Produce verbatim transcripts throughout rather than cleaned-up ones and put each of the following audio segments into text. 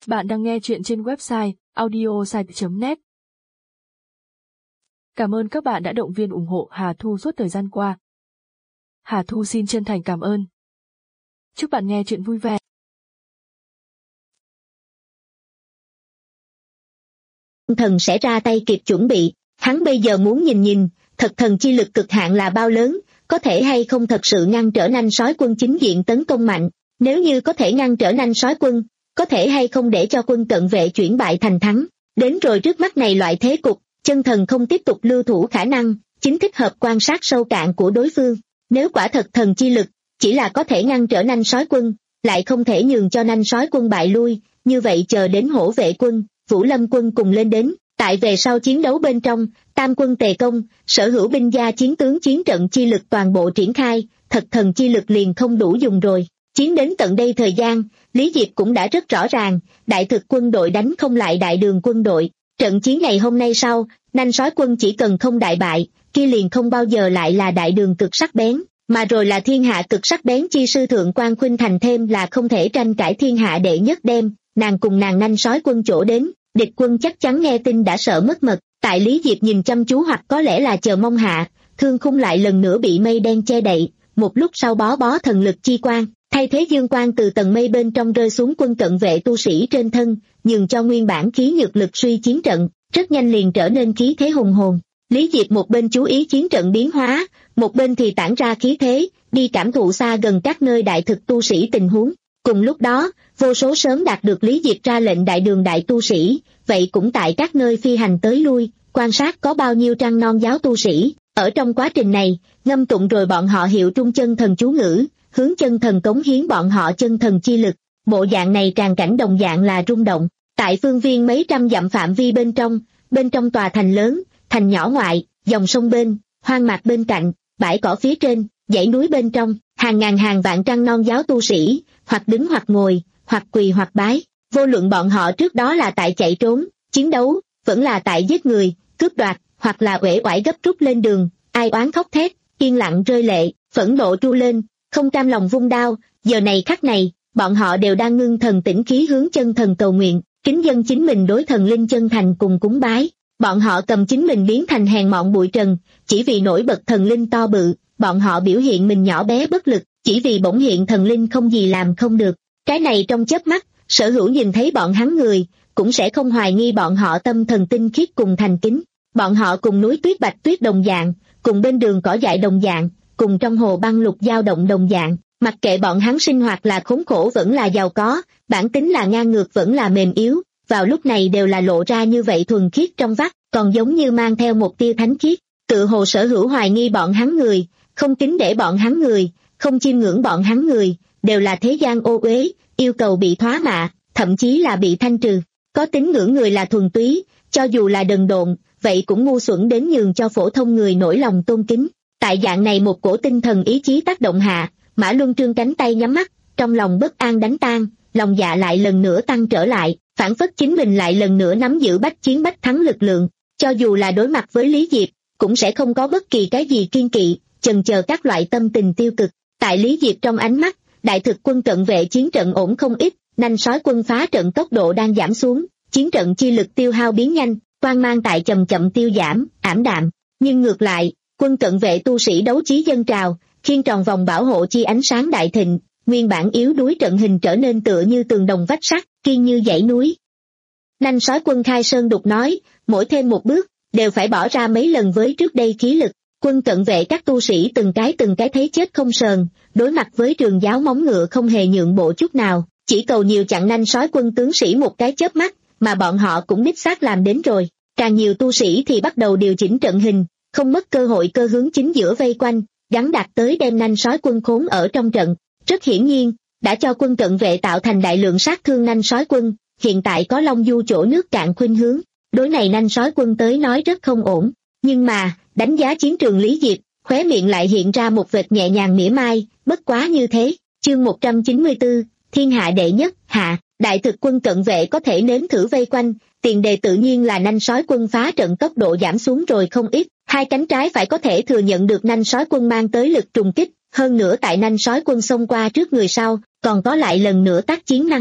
Bạn đang nghe chuyện trên website audiosite chấm net. Cảm ơn các bạn đã động viên ủng hộ Hà Thu suốt thời gian qua. Hà Thu xin chân thành cảm ơn. Chúc bạn nghe chuyện vui vẻ. Thần sẽ ra tay kịp chuẩn bị, hắn bây giờ muốn nhìn nhìn, thật thần chi lực cực hạn là bao lớn, có thể hay không thật sự ngăn trở nanh sói quân chính diện tấn công mạnh, nếu như có thể ngăn trở nanh sói quân, có thể hay không để cho quân cận vệ chuyển bại thành thắng, đến rồi trước mắt này loại thế cục, chân thần không tiếp tục lưu thủ khả năng, chính thích hợp quan sát sâu cạn của đối phương, nếu quả thật thần chi lực, chỉ là có thể ngăn trở nanh sói quân, lại không thể nhường cho nanh sói quân bại lui, như vậy chờ đến hổ vệ quân, Vũ Lâm quân cùng lên đến, tại về sau chiến đấu bên trong, tam quân tề công, sở hữu binh gia chiến tướng chiến trận chi lực toàn bộ triển khai, thật thần chi lực liền không đủ dùng rồi. Chiến đến tận đây thời gian, Lý Diệp cũng đã rất rõ ràng, đại thực quân đội đánh không lại đại đường quân đội. Trận chiến ngày hôm nay sau, nanh sói quân chỉ cần không đại bại, kia liền không bao giờ lại là đại đường cực sắc bén, mà rồi là thiên hạ cực sắc bén chi sư thượng quan Khuynh Thành thêm là không thể tranh cãi thiên hạ đệ nhất đem, nàng cùng nàng nanh sói quân chỗ đến, địch quân chắc chắn nghe tin đã sợ mất mật, tại Lý Diệp nhìn chăm chú hoặc có lẽ là chờ mong hạ, thương khung lại lần nữa bị mây đen che đậy, một lúc sau bó bó thần lực chi quang. Thay thế dương quang từ tầng mây bên trong rơi xuống quân cận vệ tu sĩ trên thân, nhường cho nguyên bản khí nhược lực suy chiến trận, rất nhanh liền trở nên khí thế hùng hồn. Lý Diệp một bên chú ý chiến trận biến hóa, một bên thì tản ra khí thế, đi cảm thụ xa gần các nơi đại thực tu sĩ tình huống. Cùng lúc đó, vô số sớm đạt được Lý Diệp ra lệnh đại đường đại tu sĩ, vậy cũng tại các nơi phi hành tới lui, quan sát có bao nhiêu trăng non giáo tu sĩ. Ở trong quá trình này, ngâm tụng rồi bọn họ hiệu trung chân thần chú ngữ, hướng chân thần cống hiến bọn họ chân thần chi lực, bộ dạng này tràn cảnh đồng dạng là rung động, tại phương viên mấy trăm dặm phạm vi bên trong, bên trong tòa thành lớn, thành nhỏ ngoại, dòng sông bên, hoang mạc bên cạnh, bãi cỏ phía trên, dãy núi bên trong, hàng ngàn hàng vạn trăng non giáo tu sĩ, hoặc đứng hoặc ngồi, hoặc quỳ hoặc bái, vô luận bọn họ trước đó là tại chạy trốn, chiến đấu, vẫn là tại giết người, cướp đoạt, hoặc là uể oải gấp rút lên đường, ai oán khóc thét, yên lặng rơi lệ, phẫn nộ tru lên, không cam lòng vung đao, giờ này khắc này, bọn họ đều đang ngưng thần tĩnh khí hướng chân thần cầu nguyện, kính dâng chính mình đối thần linh chân thành cùng cúng bái. Bọn họ cầm chính mình biến thành hèn mọn bụi trần, chỉ vì nổi bật thần linh to bự, bọn họ biểu hiện mình nhỏ bé bất lực, chỉ vì bỗng hiện thần linh không gì làm không được. Cái này trong chớp mắt, sở hữu nhìn thấy bọn hắn người, cũng sẽ không hoài nghi bọn họ tâm thần tinh khiết cùng thành kính. Bọn họ cùng núi tuyết bạch tuyết đồng dạng, cùng bên đường cỏ dại đồng dạng, cùng trong hồ băng lục dao động đồng dạng, mặc kệ bọn hắn sinh hoạt là khốn khổ vẫn là giàu có, bản tính là ngang ngược vẫn là mềm yếu, vào lúc này đều là lộ ra như vậy thuần khiết trong vắt, còn giống như mang theo một tia thánh khiết, tự hồ sở hữu hoài nghi bọn hắn người, không kính để bọn hắn người, không chiêm ngưỡng bọn hắn người, đều là thế gian ô uế, yêu cầu bị thoá mạ, thậm chí là bị thanh trừ. Có tín ngưỡng người là thuần túy, cho dù là đần độn, vậy cũng ngu xuẩn đến nhường cho phổ thông người nổi lòng tôn kính. Tại dạng này một cổ tinh thần ý chí tác động hạ, Mã Luân trương cánh tay nhắm mắt, trong lòng bất an đánh tan, lòng dạ lại lần nữa tăng trở lại, phản phất chính mình lại lần nữa nắm giữ bách chiến bách thắng lực lượng, cho dù là đối mặt với Lý Diệp, cũng sẽ không có bất kỳ cái gì kiên kỵ, chần chờ các loại tâm tình tiêu cực. Tại Lý Diệp trong ánh mắt, đại thực quân cận vệ chiến trận ổn không ít, nanh sói quân phá trận tốc độ đang giảm xuống, chiến trận chi lực tiêu hao biến nhanh, quang mang tại chậm chậm tiêu giảm, ảm đạm, nhưng ngược lại, quân cận vệ tu sĩ đấu chí dân trào, khiên tròn vòng bảo hộ chi ánh sáng đại thịnh, nguyên bản yếu đuối trận hình trở nên tựa như tường đồng vách sắt, kiên như dãy núi. Nanh sói quân khai sơn đục nói, mỗi thêm một bước, đều phải bỏ ra mấy lần với trước đây khí lực, quân cận vệ các tu sĩ từng cái từng cái thấy chết không sờn, đối mặt với trường giáo móng ngựa không hề nhượng bộ chút nào, chỉ cầu nhiều chặn nanh sói quân tướng sĩ một cái chớp mắt, mà bọn họ cũng đích xác làm đến rồi, càng nhiều tu sĩ thì bắt đầu điều chỉnh trận hình, không mất cơ hội cơ hướng chính giữa vây quanh, gắn đạt tới đem nanh sói quân khốn ở trong trận. Rất hiển nhiên, đã cho quân cận vệ tạo thành đại lượng sát thương nanh sói quân, hiện tại có Long Du chỗ nước cạn khuynh hướng, đối này nanh sói quân tới nói rất không ổn, nhưng mà, đánh giá chiến trường Lý Diệp, khóe miệng lại hiện ra một vệt nhẹ nhàng mỉa mai, bất quá như thế. Chương một trăm chín mươi tư, thiên hạ đệ nhất, hạ, đại thực quân cận vệ có thể nếm thử vây quanh, tiền đề tự nhiên là nanh sói quân phá trận tốc độ giảm xuống rồi không ít, hai cánh trái phải có thể thừa nhận được nanh sói quân mang tới lực trùng kích, hơn nữa tại nanh sói quân xông qua trước người sau, còn có lại lần nữa tác chiến năng lực,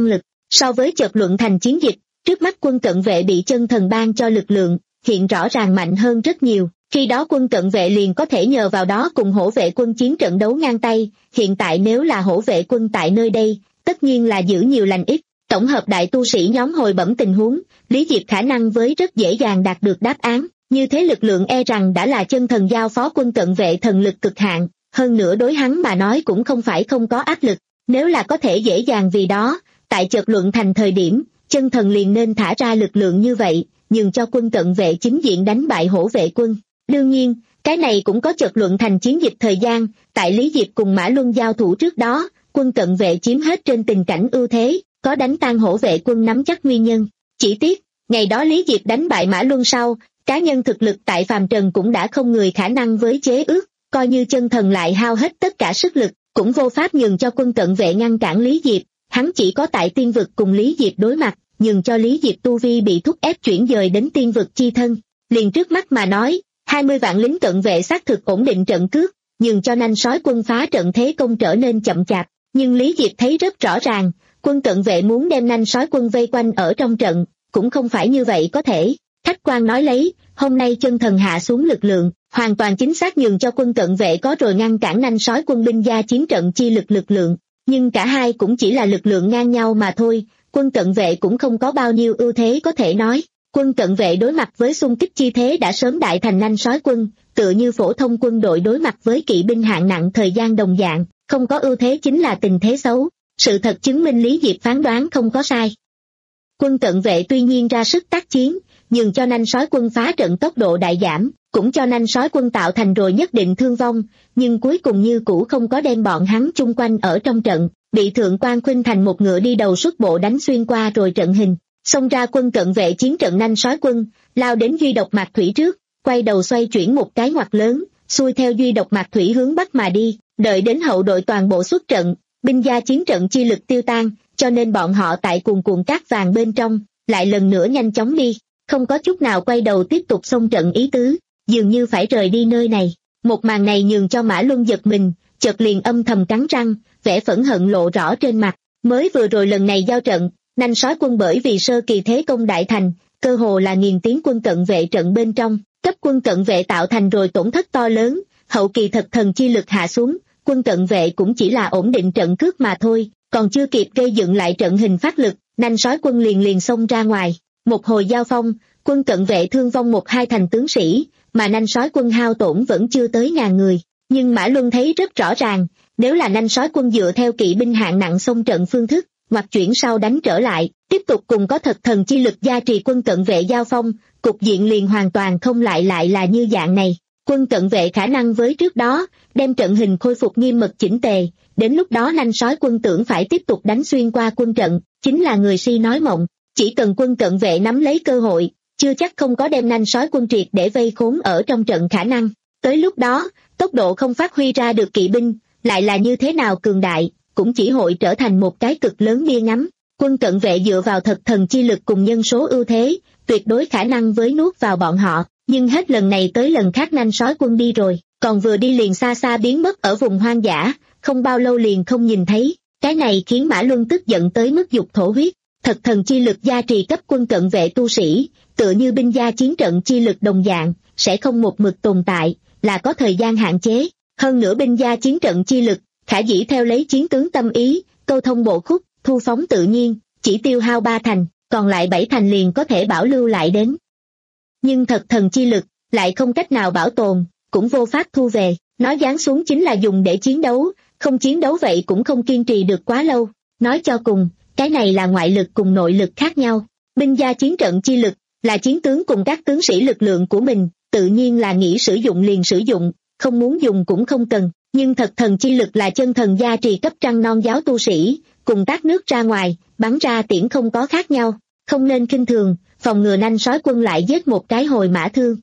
So với chợt luận thành chiến dịch, trước mắt quân cận vệ bị chân thần ban cho lực lượng, hiện rõ ràng mạnh hơn rất nhiều. Khi đó quân cận vệ liền có thể nhờ vào đó cùng hổ vệ quân chiến trận đấu ngang tay, hiện tại nếu là hổ vệ quân tại nơi đây, tất nhiên là giữ nhiều lành ít. Tổng hợp đại tu sĩ nhóm hồi bẩm tình huống, Lý Diệp khả năng với rất dễ dàng đạt được đáp án, như thế lực lượng e rằng đã là chân thần giao phó quân cận vệ thần lực cực hạn, hơn nữa đối hắn mà nói cũng không phải không có áp lực, nếu là có thể dễ dàng vì đó, tại chợt luận thành thời điểm, chân thần liền nên thả ra lực lượng như vậy, nhường cho quân cận vệ chính diện đánh bại hổ vệ quân. Đương nhiên, cái này cũng có chợt luận thành chiến dịch thời gian, tại Lý Diệp cùng Mã Luân giao thủ trước đó, quân cận vệ chiếm hết trên tình cảnh ưu thế, có đánh tan hổ vệ quân nắm chắc nguyên nhân. Chỉ tiếc, ngày đó Lý Diệp đánh bại Mã Luân sau, cá nhân thực lực tại phàm trần cũng đã không người khả năng với chế ước, coi như chân thần lại hao hết tất cả sức lực, cũng vô pháp nhường cho quân cận vệ ngăn cản Lý Diệp, hắn chỉ có tại tiên vực cùng Lý Diệp đối mặt, nhường cho Lý Diệp tu vi bị thúc ép chuyển dời đến tiên vực chi thân. Liền trước mắt mà nói, hai mươi vạn lính cận vệ xác thực ổn định trận cước, nhường cho nanh sói quân phá trận thế công trở nên chậm chạp, nhưng Lý Diệp thấy rất rõ ràng, quân cận vệ muốn đem nanh sói quân vây quanh ở trong trận, cũng không phải như vậy có thể. Khách quan nói lấy, hôm nay chân thần hạ xuống lực lượng, hoàn toàn chính xác nhường cho quân cận vệ có rồi ngăn cản nanh sói quân binh gia chiến trận chi lực lực lượng, nhưng cả hai cũng chỉ là lực lượng ngang nhau mà thôi, quân cận vệ cũng không có bao nhiêu ưu thế có thể nói. Quân cận vệ đối mặt với xung kích chi thế đã sớm đại thành nanh sói quân, tựa như phổ thông quân đội đối mặt với kỵ binh hạng nặng thời gian đồng dạng, không có ưu thế chính là tình thế xấu. Sự thật chứng minh Lý Diệp phán đoán không có sai. Quân cận vệ tuy nhiên ra sức tác chiến, nhưng cho nanh sói quân phá trận tốc độ đại giảm, cũng cho nanh sói quân tạo thành rồi nhất định thương vong, nhưng cuối cùng như cũ không có đem bọn hắn chung quanh ở trong trận, bị thượng quan khuynh thành một ngựa đi đầu xuất bộ đánh xuyên qua rồi trận hình. Xông ra quân cận vệ chiến trận nanh sói quân, lao đến duy độc mạc thủy trước, quay đầu xoay chuyển một cái ngoặt lớn, xuôi theo duy độc mạc thủy hướng bắc mà đi, đợi đến hậu đội toàn bộ xuất trận, binh gia chiến trận chi lực tiêu tan, cho nên bọn họ tại cuồn cuộn cát vàng bên trong, lại lần nữa nhanh chóng đi, không có chút nào quay đầu tiếp tục xông trận ý tứ, dường như phải rời đi nơi này. Một màn này nhường cho Mã Luân giật mình, chợt liền âm thầm cắn răng, vẻ phẫn hận lộ rõ trên mặt. Mới vừa rồi lần này giao trận, nanh sói quân bởi vì sơ kỳ thế công đại thành, cơ hồ là nghiền tiến quân cận vệ trận bên trong, cấp quân cận vệ tạo thành rồi tổn thất to lớn, hậu kỳ thật thần chi lực hạ xuống, quân cận vệ cũng chỉ là ổn định trận cước mà thôi, còn chưa kịp gây dựng lại trận hình phát lực, nanh sói quân liền liền xông ra ngoài. Một hồi giao phong, quân cận vệ thương vong một hai thành tướng sĩ, mà nanh sói quân hao tổn vẫn chưa tới ngàn người. Nhưng Mã Luân thấy rất rõ ràng, nếu là nanh sói quân dựa theo kỵ binh hạng nặng xông trận phương thức, hoặc chuyển sau đánh trở lại, tiếp tục cùng có thật thần chi lực gia trì quân cận vệ giao phong, cục diện liền hoàn toàn không lại lại là như dạng này. Quân cận vệ khả năng với trước đó, đem trận hình khôi phục nghiêm mật chỉnh tề, đến lúc đó nanh sói quân tưởng phải tiếp tục đánh xuyên qua quân trận, chính là người si nói mộng. Chỉ cần quân cận vệ nắm lấy cơ hội, chưa chắc không có đem nanh sói quân triệt để vây khốn ở trong trận khả năng. Tới lúc đó, tốc độ không phát huy ra được kỵ binh, lại là như thế nào cường đại, cũng chỉ hội trở thành một cái cực lớn bia ngắm. Quân cận vệ dựa vào thật thần chi lực cùng nhân số ưu thế, tuyệt đối khả năng với nuốt vào bọn họ, nhưng hết lần này tới lần khác nanh sói quân đi rồi, còn vừa đi liền xa xa biến mất ở vùng hoang dã, không bao lâu liền không nhìn thấy. Cái này khiến Mã Luân tức giận tới mức dục thổ huyết. Thật thần chi lực gia trì cấp quân cận vệ tu sĩ, tựa như binh gia chiến trận chi lực đồng dạng, sẽ không một mực tồn tại, là có thời gian hạn chế. Hơn nữa binh gia chiến trận chi lực, khả dĩ theo lấy chiến tướng tâm ý, câu thông bộ khúc, thu phóng tự nhiên, chỉ tiêu hao ba thành, còn lại bảy thành liền có thể bảo lưu lại đến. Nhưng thật thần chi lực, lại không cách nào bảo tồn, cũng vô pháp thu về, nó giáng xuống chính là dùng để chiến đấu, không chiến đấu vậy cũng không kiên trì được quá lâu. Nói cho cùng, cái này là ngoại lực cùng nội lực khác nhau. Binh gia chiến trận chi lực, là chiến tướng cùng các tướng sĩ lực lượng của mình, tự nhiên là nghĩ sử dụng liền sử dụng, không muốn dùng cũng không cần. Nhưng thật thần chi lực là chân thần gia trì cấp trăng non giáo tu sĩ, cùng tát nước ra ngoài, bắn ra tiễn không có khác nhau, không nên khinh thường, phòng ngừa nanh sói quân lại giết một cái hồi mã thương.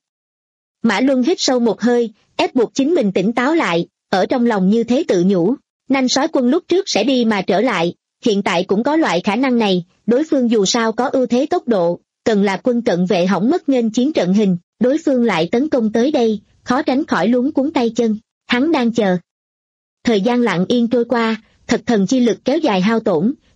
Mã Luân hít sâu một hơi, ép buộc chính mình tỉnh táo lại, ở trong lòng như thế tự nhủ, nanh sói quân lúc trước sẽ đi mà trở lại, hiện tại cũng có loại khả năng này, đối phương dù sao có ưu thế tốc độ, cần là quân cận vệ hỏng mất nghênh chiến trận hình, đối phương lại tấn công tới đây, khó tránh khỏi luống cuống tay chân, hắn đang chờ. Thời gian lặng yên trôi qua, thật thần chi lực kéo dài hao tổn,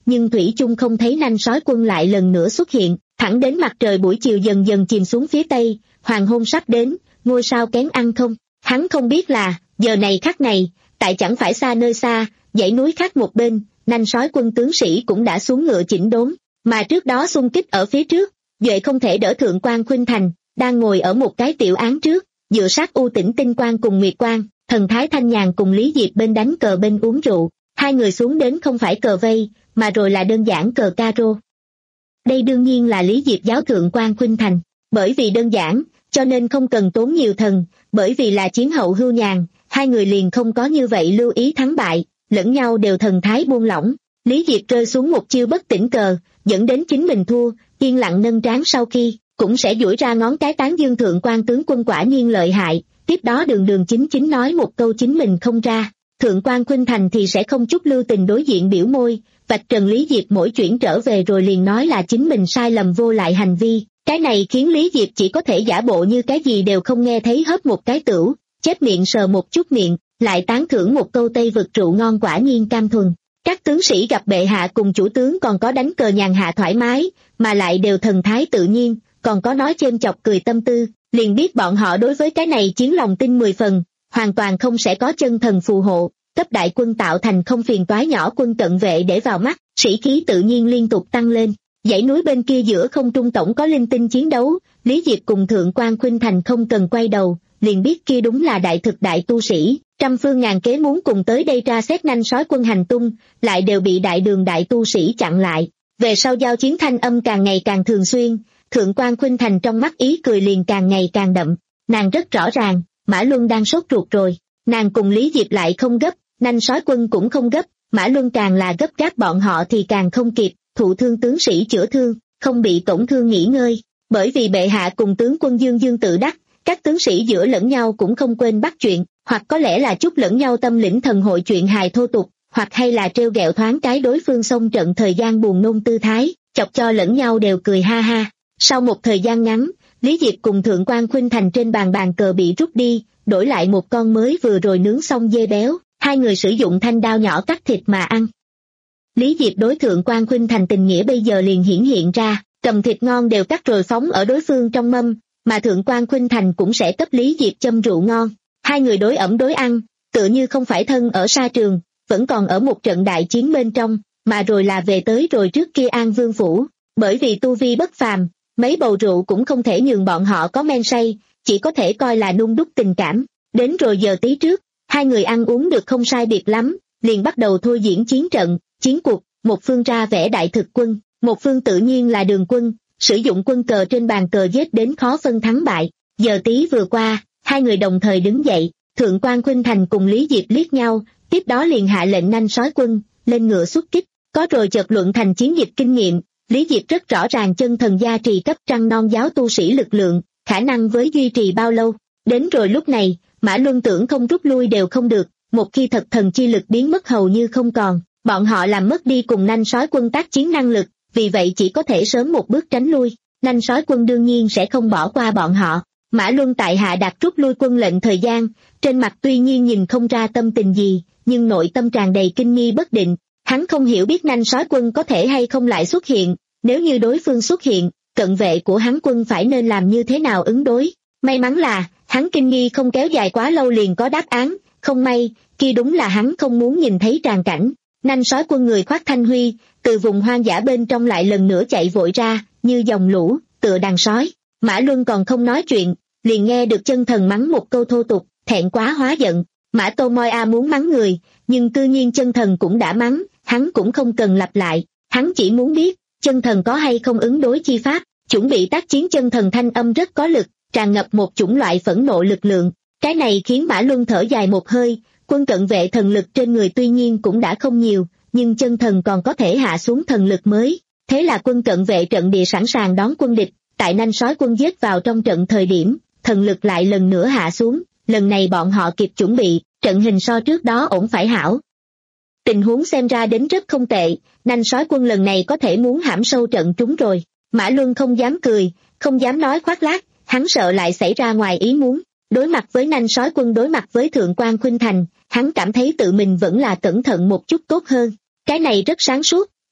nhưng thủy chung không thấy nanh sói quân lại lần nữa xuất hiện, thẳng đến mặt trời buổi chiều dần dần chìm xuống phía tây, hoàng hôn sắp đến, ngôi sao kén ăn không. Hắn không biết là, giờ này khắc này, tại chẳng phải xa nơi xa, dãy núi khác một bên, nanh sói quân tướng sĩ cũng đã xuống ngựa chỉnh đốn, mà trước đó xung kích ở phía trước, Duệ không thể đỡ thượng quan Khuynh Thành, đang ngồi ở một cái tiểu án trước, dựa sát U Tĩnh Tinh Quang cùng Nguyệt Quang, thần thái thanh nhàn cùng Lý Diệp bên đánh cờ bên uống rượu, hai người xuống đến không phải cờ vây, mà rồi là đơn giản cờ caro. Đây đương nhiên là Lý Diệp giáo thượng quan Khuynh Thành, bởi vì đơn giản, cho nên không cần tốn nhiều thần, bởi vì là chiến hậu hưu nhàn, hai người liền không có như vậy lưu ý thắng bại, lẫn nhau đều thần thái buông lỏng. Lý Diệp rơi xuống một chiêu bất tỉnh cờ, dẫn đến chính mình thua, yên lặng nâng trán sau khi, cũng sẽ duỗi ra ngón cái tán dương thượng quan tướng quân quả nhiên lợi hại, tiếp đó đường đường chính chính nói một câu chính mình không ra. Thượng quan Khuynh Thành thì sẽ không chút lưu tình đối diện biểu môi, vạch trần Lý Diệp mỗi chuyển trở về rồi liền nói là chính mình sai lầm vô lại hành vi, cái này khiến Lý Diệp chỉ có thể giả bộ như cái gì đều không nghe thấy hớp một cái tửu, chép miệng sờ một chút miệng, lại tán thưởng một câu Tây vực rượu ngon quả nhiên cam thuần. Các tướng sĩ gặp bệ hạ cùng chủ tướng còn có đánh cờ nhàn hạ thoải mái, mà lại đều thần thái tự nhiên, còn có nói chêm chọc cười tâm tư, liền biết bọn họ đối với cái này chiến lòng tin mười phần, hoàn toàn không sẽ có chân thần phù hộ, cấp đại quân tạo thành không phiền toái nhỏ quân cận vệ để vào mắt, sĩ khí tự nhiên liên tục tăng lên. Dãy núi bên kia giữa không trung tổng có linh tinh chiến đấu, Lý Diệp cùng thượng quan Khuynh Thành không cần quay đầu, liền biết kia đúng là đại thực đại tu sĩ, trăm phương ngàn kế muốn cùng tới đây tra xét nanh sói quân hành tung, lại đều bị đại đường đại tu sĩ chặn lại. Về sau giao chiến thanh âm càng ngày càng thường xuyên, thượng quan Khuynh Thành trong mắt ý cười liền càng ngày càng đậm, nàng rất rõ ràng, Mã Luân đang sốt ruột rồi, nàng cùng Lý Diệp lại không gấp, nanh sói quân cũng không gấp, Mã Luân càng là gấp gáp bọn họ thì càng không kịp, thụ thương tướng sĩ chữa thương, không bị tổn thương nghỉ ngơi, bởi vì bệ hạ cùng tướng quân dương dương tự đắc, các tướng sĩ giữa lẫn nhau cũng không quên bắt chuyện, hoặc có lẽ là chúc lẫn nhau tâm lĩnh thần hội chuyện hài thô tục, hoặc hay là trêu ghẹo thoáng cái đối phương xông trận thời gian buồn nôn tư thái, chọc cho lẫn nhau đều cười ha ha. Sau một thời gian ngắn, Lý Diệp cùng thượng quan Khuynh Thành trên bàn bàn cờ bị rút đi, đổi lại một con mới vừa rồi nướng xong dê béo, hai người sử dụng thanh đao nhỏ cắt thịt mà ăn. Lý Diệp đối thượng quan Khuynh Thành tình nghĩa bây giờ liền hiển hiện ra, cầm thịt ngon đều cắt rồi phóng ở đối phương trong mâm, mà thượng quan Khuynh Thành cũng sẽ cấp Lý Diệp châm rượu ngon. Hai người đối ẩm đối ăn, tựa như không phải thân ở sa trường, vẫn còn ở một trận đại chiến bên trong, mà rồi là về tới rồi trước kia An Vương Phủ, bởi vì tu vi bất phàm, mấy bầu rượu cũng không thể nhường bọn họ có men say, chỉ có thể coi là nung đúc tình cảm. Đến rồi giờ tí trước, hai người ăn uống được không sai biệt lắm, liền bắt đầu thôi diễn chiến trận, chiến cuộc, một phương ra vẻ đại thực quân, một phương tự nhiên là Đường quân, sử dụng quân cờ trên bàn cờ giết đến khó phân thắng bại. Giờ tí vừa qua, hai người đồng thời đứng dậy, thượng quan Khuynh Thành cùng Lý Diệp liếc nhau, tiếp đó liền hạ lệnh nanh sói quân, lên ngựa xuất kích, có rồi chợt luận thành chiến dịch kinh nghiệm. Lý Diệp rất rõ ràng chân thần gia trì cấp trăng non giáo tu sĩ lực lượng, khả năng với duy trì bao lâu. Đến rồi lúc này, Mã Luân tưởng không rút lui đều không được, một khi thật thần chi lực biến mất hầu như không còn, bọn họ làm mất đi cùng nanh sói quân tác chiến năng lực, vì vậy chỉ có thể sớm một bước tránh lui. Nanh sói quân đương nhiên sẽ không bỏ qua bọn họ. Mã Luân tại hạ đặt rút lui quân lệnh thời gian, trên mặt tuy nhiên nhìn không ra tâm tình gì, nhưng nội tâm tràn đầy kinh nghi bất định. Hắn không hiểu biết nanh sói quân có thể hay không lại xuất hiện, nếu như đối phương xuất hiện, cận vệ của hắn quân phải nên làm như thế nào ứng đối. May mắn là, hắn kinh nghi không kéo dài quá lâu liền có đáp án, không may, kia đúng là hắn không muốn nhìn thấy tràn cảnh. Nanh sói quân người khoác thanh huy, từ vùng hoang dã bên trong lại lần nữa chạy vội ra, như dòng lũ, tựa đàn sói. Mã Luân còn không nói chuyện, liền nghe được chân thần mắng một câu thô tục, thẹn quá hóa giận. Mã Tô Moi A muốn mắng người, nhưng cư nhiên chân thần cũng đã mắng, hắn cũng không cần lặp lại, hắn chỉ muốn biết, chân thần có hay không ứng đối chi pháp. Chuẩn bị tác chiến chân thần thanh âm rất có lực, tràn ngập một chủng loại phẫn nộ lực lượng. Cái này khiến Mã Luân thở dài một hơi, quân cận vệ thần lực trên người tuy nhiên cũng đã không nhiều, nhưng chân thần còn có thể hạ xuống thần lực mới. Thế là quân cận vệ trận địa sẵn sàng đón quân địch, tại nanh sói quân giết vào trong trận thời điểm, thần lực lại lần nữa hạ xuống, lần này bọn họ kịp chuẩn bị, trận hình so trước đó ổn phải hảo. Tình huống xem ra đến rất không tệ, nanh sói quân lần này có thể muốn hãm sâu trận trúng rồi. Mã Luân không dám cười, không dám nói khoác lác, hắn sợ lại xảy ra ngoài ý muốn. Đối mặt với nanh sói quân, đối mặt với thượng quan Khuynh Thành, hắn cảm thấy tự mình vẫn là cẩn thận một chút tốt hơn. Cái này rất sáng suốt,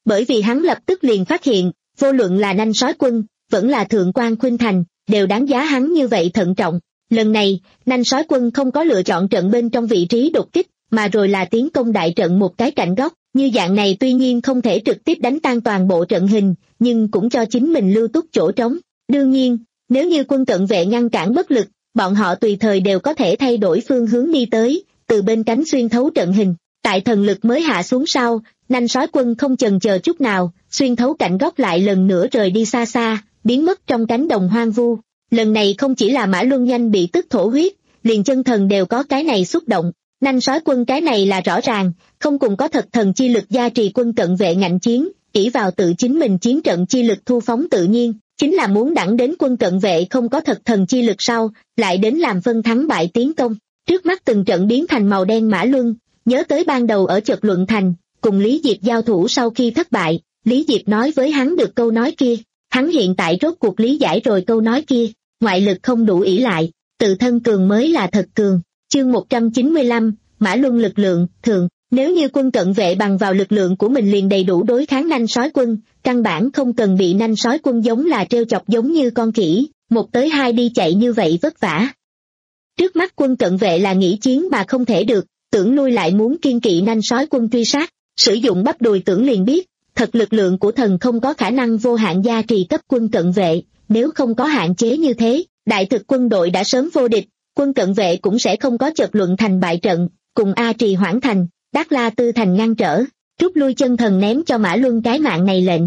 bởi vì hắn lập tức liền phát hiện, vô luận là Nanh Sói Quân, vẫn là Thượng Quan Khuynh Thành, đều đáng giá hắn như vậy thận trọng. Lần này, Nanh Sói Quân không có lựa chọn trận bên trong vị trí đột kích, mà rồi là tiến công đại trận một cái cạnh góc, như dạng này tuy nhiên không thể trực tiếp đánh tan toàn bộ trận hình, nhưng cũng cho chính mình lưu túc chỗ trống. Đương nhiên, nếu như quân cận vệ ngăn cản bất lực, bọn họ tùy thời đều có thể thay đổi phương hướng đi tới, từ bên cánh xuyên thấu trận hình. Tại thần lực mới hạ xuống sau, Nanh Sói Quân không chần chờ chút nào, xuyên thấu cạnh góc lại lần nữa rời đi xa xa, biến mất trong cánh đồng hoang vu. Lần này không chỉ là Mã Luân nhanh bị tức thổ huyết, liền chân thần đều có cái này xúc động. Nanh Sói Quân cái này là rõ ràng, không cùng có thật thần chi lực gia trì quân cận vệ ngạnh chiến, ỷ vào tự chính mình chiến trận chi lực thu phóng tự nhiên, chính là muốn đẳng đến quân cận vệ không có thật thần chi lực sau, lại đến làm phân thắng bại tiến công. Trước mắt từng trận biến thành màu đen Mã Luân, nhớ tới ban đầu ở Chợt Luận Thành, cùng Lý Diệp giao thủ sau khi thất bại, Lý Diệp nói với hắn được câu nói kia, hắn hiện tại rốt cuộc lý giải rồi câu nói kia, ngoại lực không đủ ỷ lại, tự thân cường mới là thật cường. Chương một trăm chín mươi lăm, Mã Luân lực lượng, thường, nếu như quân cận vệ bằng vào lực lượng của mình liền đầy đủ đối kháng Nanh Sói Quân, căn bản không cần bị Nanh Sói Quân giống là trêu chọc giống như con khỉ, một tới hai đi chạy như vậy vất vả. Trước mắt quân cận vệ là nghĩ chiến mà không thể được, tưởng lui lại muốn kiên kỵ Nanh Sói Quân truy sát, sử dụng bắp đùi tưởng liền biết, thật lực lượng của thần không có khả năng vô hạn gia trì cấp quân cận vệ, nếu không có hạn chế như thế, đại thực quân đội đã sớm vô địch, quân cận vệ cũng sẽ không có Chợt Luận Thành bại trận, cùng A Trì Hoãn Thành, Đát La Tư Thành ngăn trở, rút lui chân thần ném cho Mã Luân cái mạng này lệnh.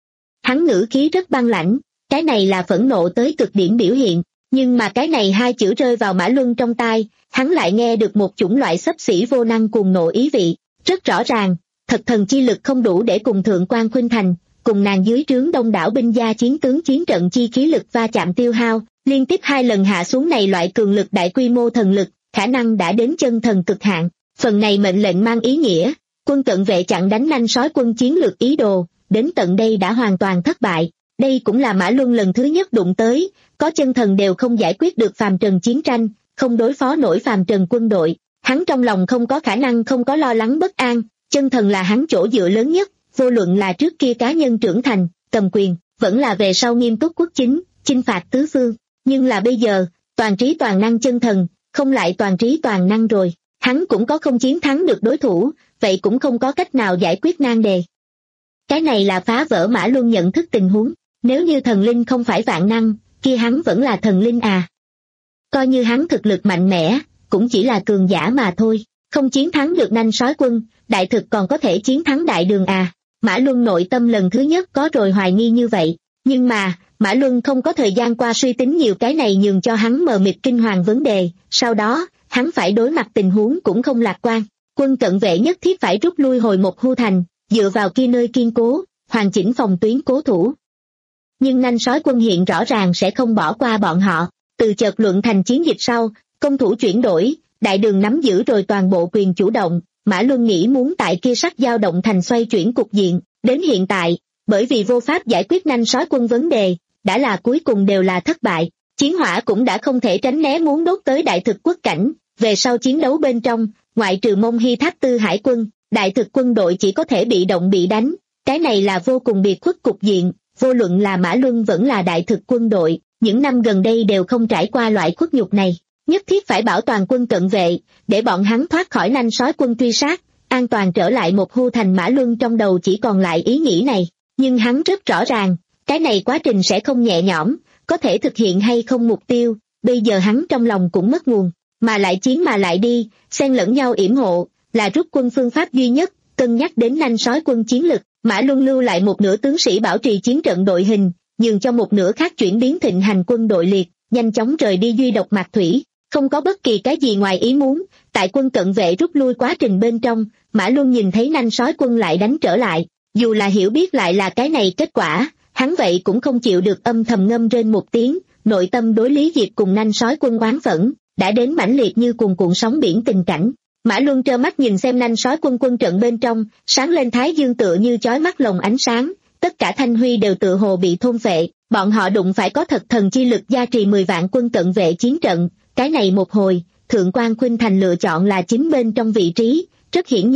Hắn ngữ khí rất băng lãnh, cái này là phẫn nộ tới cực điểm biểu hiện, nhưng mà cái này hai chữ rơi vào Mã Luân trong tai, hắn lại nghe được một chủng loại xấp xỉ vô năng cuồng nộ ý vị, rất rõ ràng, thật thần chi lực không đủ để cùng Thượng Quan Khuynh Thành, cùng nàng dưới trướng đông đảo binh gia chiến tướng chiến trận chi khí lực va chạm tiêu hao, liên tiếp hai lần hạ xuống này loại cường lực đại quy mô thần lực, khả năng đã đến chân thần cực hạn. Phần này mệnh lệnh mang ý nghĩa, quân cận vệ chặn đánh Nanh Sói Quân chiến lược ý đồ, đến tận đây đã hoàn toàn thất bại. Đây cũng là Mã Luân lần thứ nhất đụng tới, có chân thần đều không giải quyết được phàm trần chiến tranh, không đối phó nổi phàm trần quân đội. Hắn trong lòng không có khả năng không có lo lắng bất an, chân thần là hắn chỗ dựa lớn nhất, vô luận là trước kia cá nhân trưởng thành, cầm quyền, vẫn là về sau nghiêm túc quốc chính, chinh phạt tứ phương. Nhưng là bây giờ, toàn trí toàn năng chân thần, không lại toàn trí toàn năng rồi. Hắn cũng có không chiến thắng được đối thủ, vậy cũng không có cách nào giải quyết nan đề. Cái này là phá vỡ Mã Luân nhận thức tình huống, nếu như thần linh không phải vạn năng, kia hắn vẫn là thần linh à. Coi như hắn thực lực mạnh mẽ, cũng chỉ là cường giả mà thôi, không chiến thắng được Nanh Sói Quân, đại thực còn có thể chiến thắng đại đường à. Mã Luân nội tâm lần thứ nhất có rồi hoài nghi như vậy, nhưng mà, Mã Luân không có thời gian qua suy tính nhiều cái này nhường cho hắn mờ mịt kinh hoàng vấn đề, sau đó, hắn phải đối mặt tình huống cũng không lạc quan, quân cận vệ nhất thiết phải rút lui hồi một Hưu Thành, dựa vào kia nơi kiên cố, hoàn chỉnh phòng tuyến cố thủ. Nhưng Nanh Sói Quân hiện rõ ràng sẽ không bỏ qua bọn họ, từ Chợt Luận Thành chiến dịch sau, công thủ chuyển đổi, đại đường nắm giữ rồi toàn bộ quyền chủ động, Mã Luân nghĩ muốn tại kia sắc dao động thành xoay chuyển cục diện, đến hiện tại, bởi vì vô pháp giải quyết Nanh Sói Quân vấn đề, đã là cuối cùng đều là thất bại, chiến hỏa cũng đã không thể tránh né muốn đốt tới đại thực quốc cảnh, về sau chiến đấu bên trong, ngoại trừ Mông Hy Tháp Tư Hải quân, đại thực quân đội chỉ có thể bị động bị đánh, cái này là vô cùng biệt khuất cục diện, vô luận là Mã Luân vẫn là đại thực quân đội, những năm gần đây đều không trải qua loại khuất nhục này, nhất thiết phải bảo toàn quân cận vệ, để bọn hắn thoát khỏi Nanh Sói Quân truy sát, an toàn trở lại một Hưu Thành. Mã Luân trong đầu chỉ còn lại ý nghĩ này, nhưng hắn rất rõ ràng, cái này quá trình sẽ không nhẹ nhõm, có thể thực hiện hay không mục tiêu, bây giờ hắn trong lòng cũng mất nguồn, mà lại chiến mà lại đi, xen lẫn nhau yểm hộ, là rút quân phương pháp duy nhất, cân nhắc đến Nanh Sói Quân chiến lực, Mã Luân lưu lại một nửa tướng sĩ bảo trì chiến trận đội hình, nhường cho một nửa khác chuyển biến thịnh hành quân đội liệt, nhanh chóng rời đi duy độc Mạc Thủy, không có bất kỳ cái gì ngoài ý muốn, tại quân cận vệ rút lui quá trình bên trong, Mã Luân nhìn thấy Nanh Sói Quân lại đánh trở lại, dù là hiểu biết lại là cái này kết quả, hắn vậy cũng không chịu được âm thầm ngâm rên một tiếng, nội tâm đối Lý Diệp cùng Nanh Sói Quân oán phẫn, đã đến mãnh liệt như cuồn cuộn sóng biển tình cảnh. Mã Luân trơ mắt nhìn xem Nanh Sói Quân quân trận bên trong, sáng lên thái dương tựa như chói mắt lồng ánh sáng, tất cả thanh huy đều tựa hồ bị thôn phệ, bọn họ đụng phải có thật thần chi lực gia trì mười vạn quân cận vệ chiến trận, cái này một hồi, Thượng Quan Khuynh Thành lựa chọn là chính bên trong vị trí, rất hiển nhiên,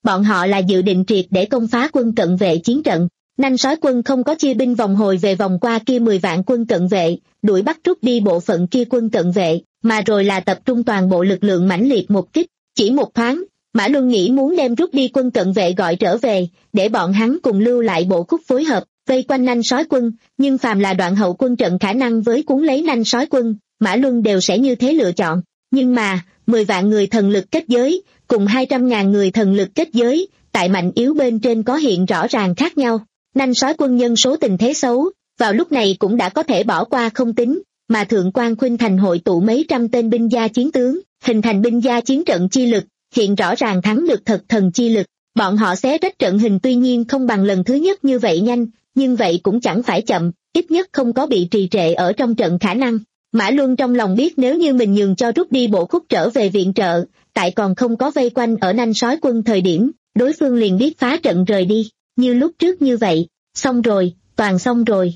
bọn họ là dự định triệt để công phá quân cận vệ chiến trận. Nanh sói quân không có chia binh vòng hồi về vòng qua kia mười vạn quân cận vệ, đuổi bắt rút đi bộ phận kia quân cận vệ, mà rồi là tập trung toàn bộ lực lượng mãnh liệt một kích. Chỉ một thoáng, Mã Luân nghĩ muốn đem rút đi quân cận vệ gọi trở về, để bọn hắn cùng lưu lại bộ khúc phối hợp, vây quanh nanh sói quân, nhưng phàm là đoạn hậu quân trận khả năng với cuốn lấy nanh sói quân, Mã Luân đều sẽ như thế lựa chọn. Nhưng mà, mười vạn người thần lực kết giới, cùng hai trăm ngàn người thần lực kết giới, tại mạnh yếu bên trên có hiện rõ ràng khác nhau. Nanh sói quân nhân số tình thế xấu, vào lúc này cũng đã có thể bỏ qua không tính, mà Thượng quan Khuynh Thành hội tụ mấy trăm tên binh gia chiến tướng, hình thành binh gia chiến trận chi lực, hiện rõ ràng thắng được thật thần chi lực. Bọn họ xé rách trận hình tuy nhiên không bằng lần thứ nhất như vậy nhanh, nhưng vậy cũng chẳng phải chậm, ít nhất không có bị trì trệ ở trong trận khả năng. Mã Luân trong lòng biết nếu như mình nhường cho rút đi bộ khúc trở về viện trợ, tại còn không có vây quanh ở nanh sói quân thời điểm, đối phương liền biết phá trận rời đi, như lúc trước như vậy, xong rồi, toàn xong rồi.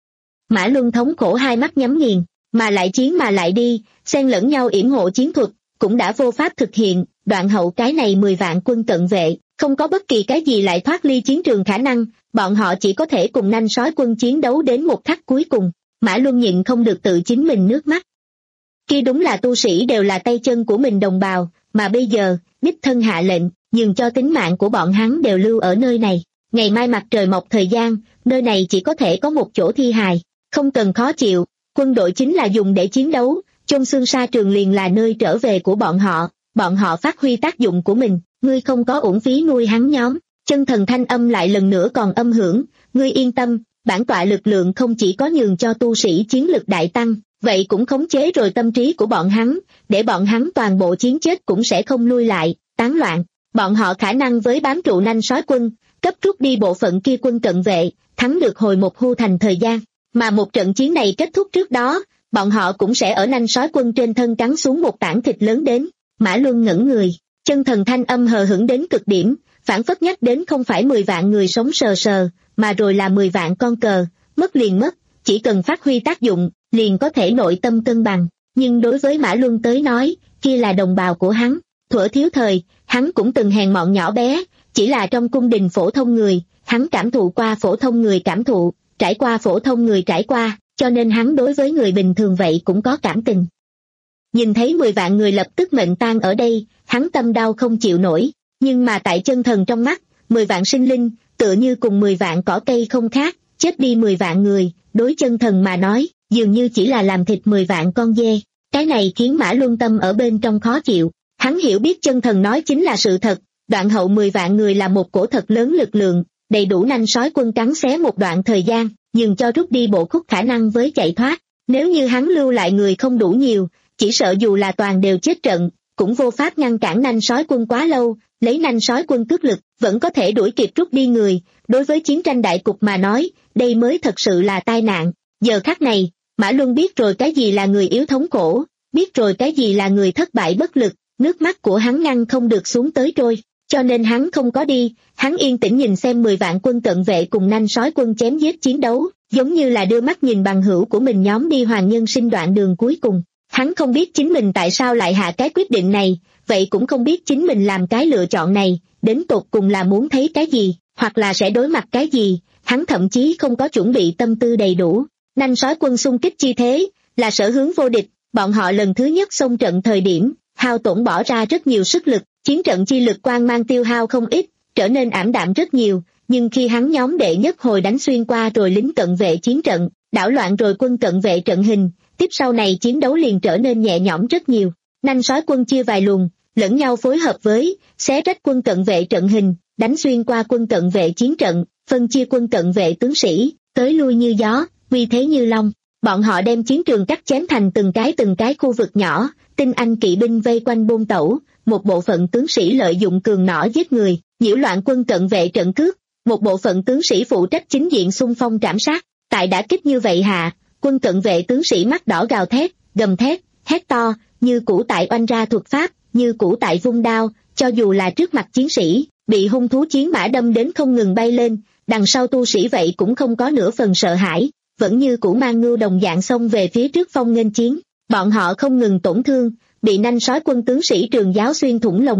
Mã Luân thống khổ hai mắt nhắm nghiền, mà lại chiến mà lại đi, xen lẫn nhau yểm hộ chiến thuật, cũng đã vô pháp thực hiện, đoạn hậu cái này mười vạn quân cận vệ, không có bất kỳ cái gì lại thoát ly chiến trường khả năng, bọn họ chỉ có thể cùng nanh sói quân chiến đấu đến một khắc cuối cùng. Mã Luân nhịn không được tự chính mình nước mắt. Kia đúng là tu sĩ đều là tay chân của mình đồng bào, mà bây giờ, đích thân hạ lệnh, nhường cho tính mạng của bọn hắn đều lưu ở nơi này. Ngày mai mặt trời mọc thời gian, nơi này chỉ có thể có một chỗ thi hài, không cần khó chịu, quân đội chính là dùng để chiến đấu, chôn xương sa trường liền là nơi trở về của bọn họ, bọn họ phát huy tác dụng của mình, ngươi không có uổng phí nuôi hắn nhóm. Chân thần thanh âm lại lần nữa còn âm hưởng, ngươi yên tâm, bản tọa lực lượng không chỉ có nhường cho tu sĩ chiến lực đại tăng, vậy cũng khống chế rồi tâm trí của bọn hắn, để bọn hắn toàn bộ chiến chết cũng sẽ không lui lại, tán loạn. Bọn họ khả năng với bám trụ nanh sói quân, cấp rút đi bộ phận kia quân cận vệ, thắng được hồi một hưu thành thời gian, mà một trận chiến này kết thúc trước đó, bọn họ cũng sẽ ở nanh sói quân trên thân cắn xuống một tảng thịt lớn đến. Mã Luân ngẩn người, chân thần thanh âm hờ hững đến cực điểm, phản phất nhắc đến không phải mười vạn người sống sờ sờ, mà rồi là mười vạn con cờ, mất liền mất, chỉ cần phát huy tác dụng, liền có thể nội tâm cân bằng. Nhưng đối với Mã Luân tới nói, kia là đồng bào của hắn, thuở thiếu thời, hắn cũng từng hèn mọn nhỏ bé, chỉ là trong cung đình phổ thông người, hắn cảm thụ qua phổ thông người cảm thụ, trải qua phổ thông người trải qua, cho nên hắn đối với người bình thường vậy cũng có cảm tình. Nhìn thấy mười vạn người lập tức mệnh tang ở đây, hắn tâm đau không chịu nổi, nhưng mà tại chân thần trong mắt, mười vạn sinh linh, tựa như cùng mười vạn cỏ cây không khác, chết đi mười vạn người, đối chân thần mà nói, dường như chỉ là làm thịt mười vạn con dê. Cái này khiến Mã Luân tâm ở bên trong khó chịu, hắn hiểu biết chân thần nói chính là sự thật, đoạn hậu mười vạn người là một cổ thật lớn lực lượng, đầy đủ nanh sói quân cắn xé một đoạn thời gian, nhường cho rút đi bộ khúc khả năng với chạy thoát. Nếu như hắn lưu lại người không đủ nhiều, chỉ sợ dù là toàn đều chết trận, cũng vô pháp ngăn cản nanh sói quân quá lâu, lấy nanh sói quân cước lực, vẫn có thể đuổi kịp rút đi người. Đối với chiến tranh đại cục mà nói, đây mới thật sự là tai nạn. Giờ khắc này, Mã Luân biết rồi cái gì là người yếu thống khổ, biết rồi cái gì là người thất bại bất lực, nước mắt của hắn ngăn không được xuống tới trôi, cho nên hắn không có đi, hắn yên tĩnh nhìn xem mười vạn quân cận vệ cùng nanh sói quân chém giết chiến đấu, giống như là đưa mắt nhìn bằng hữu của mình nhóm đi hoàng nhân sinh đoạn đường cuối cùng. Hắn không biết chính mình tại sao lại hạ cái quyết định này, vậy cũng không biết chính mình làm cái lựa chọn này, đến tột cùng là muốn thấy cái gì, hoặc là sẽ đối mặt cái gì, hắn thậm chí không có chuẩn bị tâm tư đầy đủ. Nanh sói quân xung kích chi thế, là sở hướng vô địch, bọn họ lần thứ nhất xông trận thời điểm, hao tổn bỏ ra rất nhiều sức lực, chiến trận chi lực quang mang tiêu hao không ít, trở nên ảm đạm rất nhiều, nhưng khi hắn nhóm đệ nhất hồi đánh xuyên qua rồi lính cận vệ chiến trận, đảo loạn rồi quân cận vệ trận hình, tiếp sau này chiến đấu liền trở nên nhẹ nhõm rất nhiều. Nanh sói quân chia vài luồng, lẫn nhau phối hợp với, xé rách quân cận vệ trận hình, đánh xuyên qua quân cận vệ chiến trận, phân chia quân cận vệ tướng sĩ, tới lui như gió, uy thế như long. Bọn họ đem chiến trường cắt chém thành từng cái từng cái khu vực nhỏ, tinh anh kỵ binh vây quanh buôn tẩu, một bộ phận tướng sĩ lợi dụng cường nỏ giết người, nhiễu loạn quân cận vệ trận cước, một bộ phận tướng sĩ phụ trách chính diện xung phong trảm sát. Tại đã kích như vậy hạ, quân cận vệ tướng sĩ mắt đỏ gào thét, gầm thét, hét to, như cũ tại oanh ra thuật pháp, như cũ tại vung đao, cho dù là trước mặt chiến sĩ, bị hung thú chiến mã đâm đến không ngừng bay lên, đằng sau tu sĩ vậy cũng không có nửa phần sợ hãi, vẫn như cũ mang ngưu đồng dạng xông về phía trước phong nghênh chiến. Bọn họ không ngừng tổn thương, bị nanh sói quân tướng sĩ trường giáo xuyên thủng lồng ngực,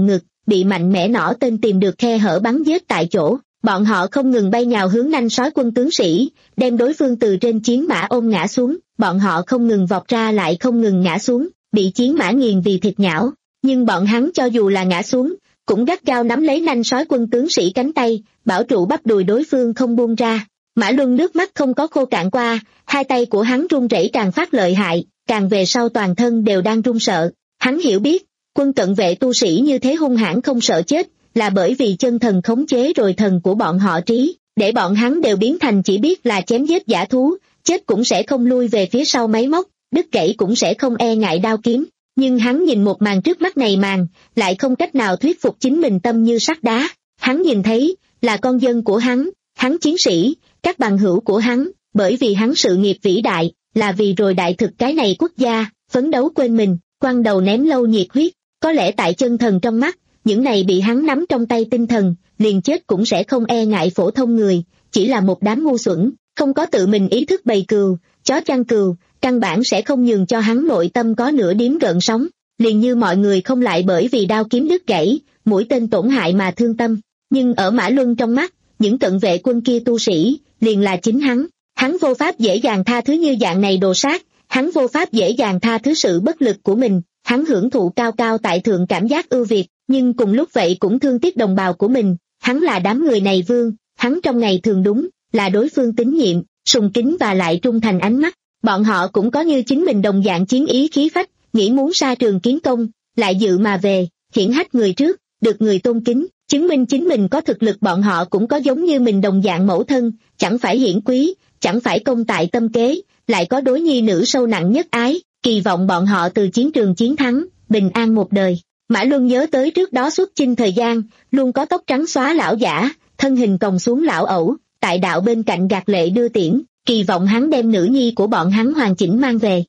bị mạnh mẽ nỏ tên tìm được khe hở bắn giết tại chỗ. Bọn họ không ngừng bay nhào hướng nanh sói quân tướng sĩ, đem đối phương từ trên chiến mã ôm ngã xuống, bọn họ không ngừng vọt ra lại không ngừng ngã xuống, bị chiến mã nghiền vì thịt nhão. Nhưng bọn hắn cho dù là ngã xuống, cũng gắt gao nắm lấy nanh sói quân tướng sĩ cánh tay, bảo trụ bắp đùi đối phương không buông ra. Mã Luân nước mắt không có khô cạn qua, hai tay của hắn run rẩy càng phát lợi hại, càng về sau toàn thân đều đang run sợ. Hắn hiểu biết, quân cận vệ tu sĩ như thế hung hãn không sợ chết, là bởi vì chân thần khống chế rồi thần của bọn họ trí, để bọn hắn đều biến thành chỉ biết là chém giết dã thú, chết cũng sẽ không lui về phía sau máy móc, đứt gãy cũng sẽ không e ngại đao kiếm. Nhưng hắn nhìn một màn trước mắt này màn, lại không cách nào thuyết phục chính mình tâm như sắt đá. Hắn nhìn thấy, là con dân của hắn, hắn chiến sĩ, các bằng hữu của hắn, bởi vì hắn sự nghiệp vĩ đại, là vì rồi đại thực cái này quốc gia, phấn đấu quên mình, quăng đầu ném lâu nhiệt huyết. Có lẽ tại chân thần trong mắt, những này bị hắn nắm trong tay tinh thần, liền chết cũng sẽ không e ngại phổ thông người, chỉ là một đám ngu xuẩn, không có tự mình ý thức bầy cừu, chó chăn cừu, căn bản sẽ không nhường cho hắn nội tâm có nửa điếm gợn sóng, liền như mọi người không lại bởi vì đao kiếm đứt gãy, mũi tên tổn hại mà thương tâm. Nhưng ở Mã Luân trong mắt, những cận vệ quân kia tu sĩ, liền là chính hắn, hắn vô pháp dễ dàng tha thứ như dạng này đồ sát, hắn vô pháp dễ dàng tha thứ sự bất lực của mình, hắn hưởng thụ cao cao tại thượng cảm giác ưu việt, nhưng cùng lúc vậy cũng thương tiếc đồng bào của mình, hắn là đám người này vương, hắn trong ngày thường đúng, là đối phương tín nhiệm, sùng kính và lại trung thành ánh mắt, bọn họ cũng có như chính mình đồng dạng chiến ý khí phách, nghĩ muốn sa trường kiến công, lại dự mà về, hiển hách người trước, được người tôn kính, chứng minh chính mình có thực lực. Bọn họ cũng có giống như mình đồng dạng mẫu thân, chẳng phải hiển quý, chẳng phải công tại tâm kế, lại có đối nhi nữ sâu nặng nhất ái, kỳ vọng bọn họ từ chiến trường chiến thắng, bình an một đời. Mã Luân nhớ tới trước đó xuất chinh thời gian, luôn có tóc trắng xóa lão giả, thân hình còng xuống lão ẩu, tại đạo bên cạnh gạt lệ đưa tiễn, kỳ vọng hắn đem nữ nhi của bọn hắn hoàn chỉnh mang về.